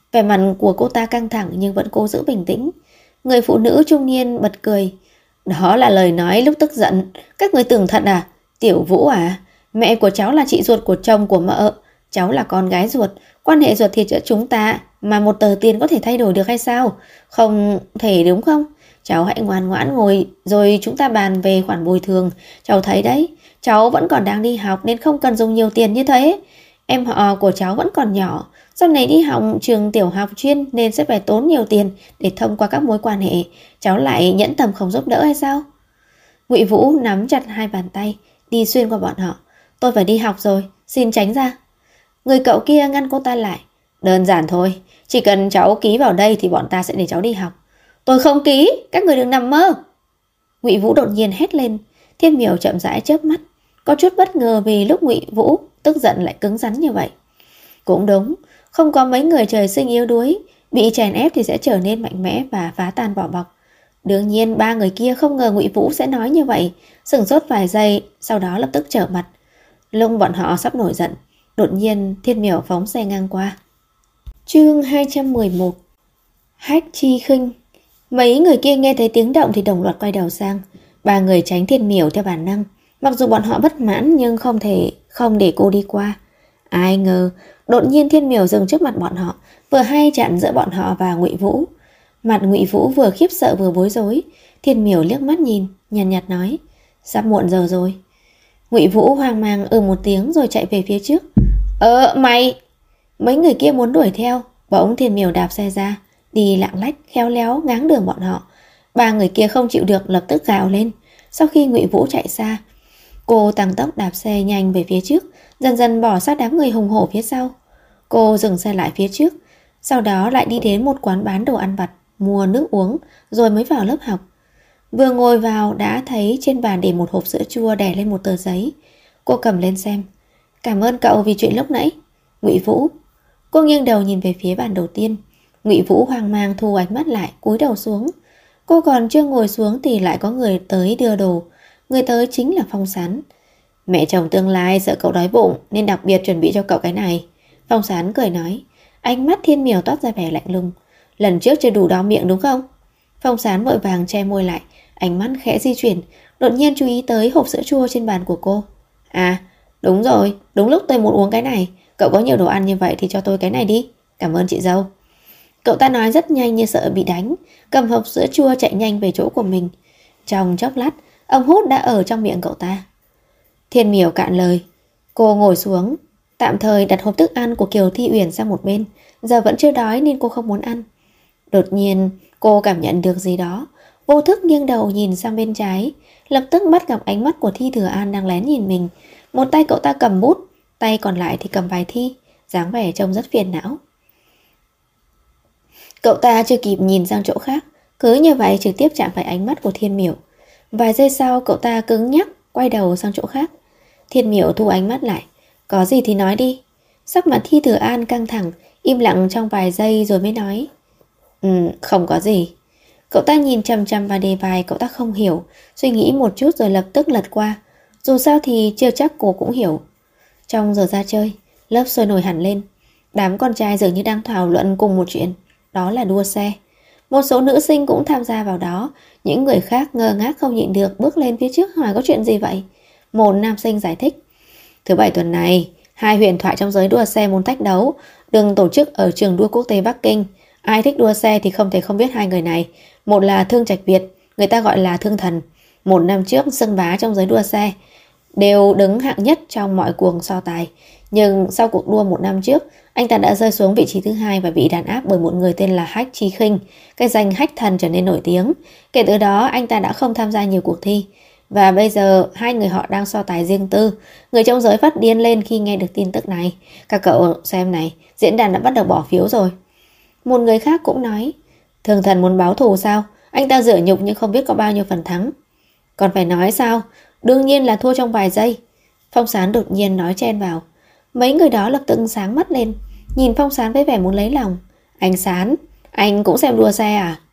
Vẻ mặt của cô ta căng thẳng nhưng vẫn cố giữ bình tĩnh. Người phụ nữ trung niên bật cười. Đó là lời nói lúc tức giận. Các người tưởng thật à? Tiểu Vũ à? Mẹ của cháu là chị ruột của chồng của mợ. Cháu là con gái ruột. Quan hệ ruột thịt giữa chúng ta mà một tờ tiền có thể thay đổi được hay sao? Không thể đúng không? Cháu hãy ngoan ngoãn ngồi rồi chúng ta bàn về khoản bồi thường. Cháu thấy đấy, cháu vẫn còn đang đi học nên không cần dùng nhiều tiền như thế. Em họ của cháu vẫn còn nhỏ, sau này đi học trường tiểu học chuyên nên sẽ phải tốn nhiều tiền để thông qua các mối quan hệ. Cháu lại nhẫn tâm không giúp đỡ hay sao? Ngụy Vũ nắm chặt hai bàn tay, đi xuyên qua bọn họ. Tôi phải đi học rồi, xin tránh ra. Người cậu kia ngăn cô ta lại. Đơn giản thôi, chỉ cần cháu ký vào đây thì bọn ta sẽ để cháu đi học. Tôi không ký, các người đừng nằm mơ. Ngụy Vũ đột nhiên hét lên. Thiên Miểu chậm rãi chớp mắt, có chút bất ngờ vì lúc Ngụy Vũ tức giận lại cứng rắn như vậy. Cũng đúng, không có mấy người trời sinh yếu đuối, bị chèn ép thì sẽ trở nên mạnh mẽ và phá tan vỏ bọc. Đương nhiên ba người kia không ngờ Ngụy Vũ sẽ nói như vậy, sửng sốt vài giây, sau đó lập tức trở mặt. Lúc bọn họ sắp nổi giận, đột nhiên Thiên Miểu phóng xe ngang qua. Chương 211. Hách Chi Khinh. Mấy người kia nghe thấy tiếng động thì đồng loạt quay đầu sang. Ba người tránh Thiên Miểu theo bản năng. Mặc dù bọn họ bất mãn nhưng không thể không để cô đi qua. Ai ngờ đột nhiên Thiên Miểu dừng trước mặt bọn họ, vừa hay chặn giữa bọn họ và Ngụy Vũ. Mặt Ngụy Vũ vừa khiếp sợ vừa bối rối. Thiên Miểu liếc mắt nhìn, nhàn nhạt nói: sắp muộn giờ rồi. Ngụy Vũ hoang mang một tiếng rồi chạy về phía trước. Mày! Mấy người kia muốn đuổi theo, bỗng Thiên Miểu đạp xe ra, đi lạng lách khéo léo ngáng đường bọn họ. Ba người kia không chịu được lập tức gào lên. Sau khi Ngụy Vũ chạy xa, cô tăng tốc đạp xe nhanh về phía trước, dần dần bỏ sát đám người hùng hổ phía sau. Cô dừng xe lại phía trước, sau đó lại đi đến một quán bán đồ ăn vặt, mua nước uống rồi mới vào lớp học. Vừa ngồi vào đã thấy trên bàn để một hộp sữa chua đè lên một tờ giấy. Cô cầm lên xem. Cảm ơn cậu vì chuyện lúc nãy. Ngụy Vũ. Cô nghiêng đầu nhìn về phía bàn đầu tiên. Ngụy Vũ hoang mang thu ánh mắt lại, cúi đầu xuống. Cô còn chưa ngồi xuống thì lại có người tới đưa đồ. Người tới chính là Phong Sán. Mẹ chồng tương lai sợ cậu đói bụng nên đặc biệt chuẩn bị cho cậu cái này. Phong Sán cười nói. Ánh mắt Thiên Miểu toát ra vẻ lạnh lùng. Lần trước chưa đủ đau miệng đúng không? Phong Sán vội vàng che môi lại, ánh mắt khẽ di chuyển, đột nhiên chú ý tới hộp sữa chua trên bàn của cô. À, đúng rồi, đúng lúc tôi muốn uống cái này. Cậu có nhiều đồ ăn như vậy thì cho tôi cái này đi. Cảm ơn chị dâu. Cậu ta nói rất nhanh như sợ bị đánh, cầm hộp sữa chua chạy nhanh về chỗ của mình. Trong chốc lát, ống hút đã ở trong miệng cậu ta. Thiên Miểu cạn lời. Cô ngồi xuống, tạm thời đặt hộp thức ăn của Kiều Thi Uyển sang một bên. Giờ vẫn chưa đói nên cô không muốn ăn. Đột nhiên cô cảm nhận được gì đó, vô thức nghiêng đầu nhìn sang bên trái, lập tức bắt gặp ánh mắt của Thi Thừa An đang lén nhìn mình. Một tay cậu ta cầm bút, tay còn lại thì cầm bài thi, dáng vẻ trông rất phiền não. Cậu ta chưa kịp nhìn sang chỗ khác, cứ như vậy trực tiếp chạm phải ánh mắt của Thiên Miểu. Vài giây sau cậu ta cứng nhắc quay đầu sang chỗ khác. Thiên Miểu thu ánh mắt lại. Có gì thì nói đi. Sắc mặt Thi Thừa An căng thẳng, im lặng trong vài giây rồi mới nói. Không có gì. Cậu ta nhìn chằm chằm vào đề bài cậu ta không hiểu, suy nghĩ một chút rồi lập tức lật qua. Dù sao thì chưa chắc cô cũng hiểu. Trong giờ ra chơi, lớp sôi nổi hẳn lên. Đám con trai dường như đang thảo luận cùng một chuyện, đó là đua xe. Một số nữ sinh cũng tham gia vào đó. Những người khác ngơ ngác không nhịn được bước lên phía trước hỏi có chuyện gì vậy. Một nam sinh giải thích. Thứ bảy tuần này, 2 huyền thoại trong giới đua xe muốn thách đấu, đừng tổ chức ở trường đua quốc tế Bắc Kinh. Ai thích đua xe thì không thể không biết 2 người này. Một là Thương Trạch Việt, người ta gọi là Thương Thần. Một năm trước xưng bá trong giới đua xe, đều đứng hạng nhất trong mọi cuộc so tài. Nhưng sau cuộc đua một năm trước, anh ta đã rơi xuống vị trí thứ 2 và bị đàn áp bởi một người tên là Hách Chi Khinh. Cái danh Hách Thần trở nên nổi tiếng. Kể từ đó anh ta đã không tham gia nhiều cuộc thi. Và bây giờ 2 người họ đang so tài riêng tư. Người trong giới phát điên lên khi nghe được tin tức này. Các cậu xem này, diễn đàn đã bắt đầu bỏ phiếu rồi. Một người khác cũng nói. Thương Thần muốn báo thù sao? Anh ta dựa nhục nhưng không biết có bao nhiêu phần thắng. Còn phải nói sao? Đương nhiên là thua trong vài giây. Phong Sán đột nhiên nói chen vào. Mấy người đó lập tức sáng mắt lên, nhìn Phong Sán với vẻ muốn lấy lòng. Anh Sán, anh cũng xem đua xe à?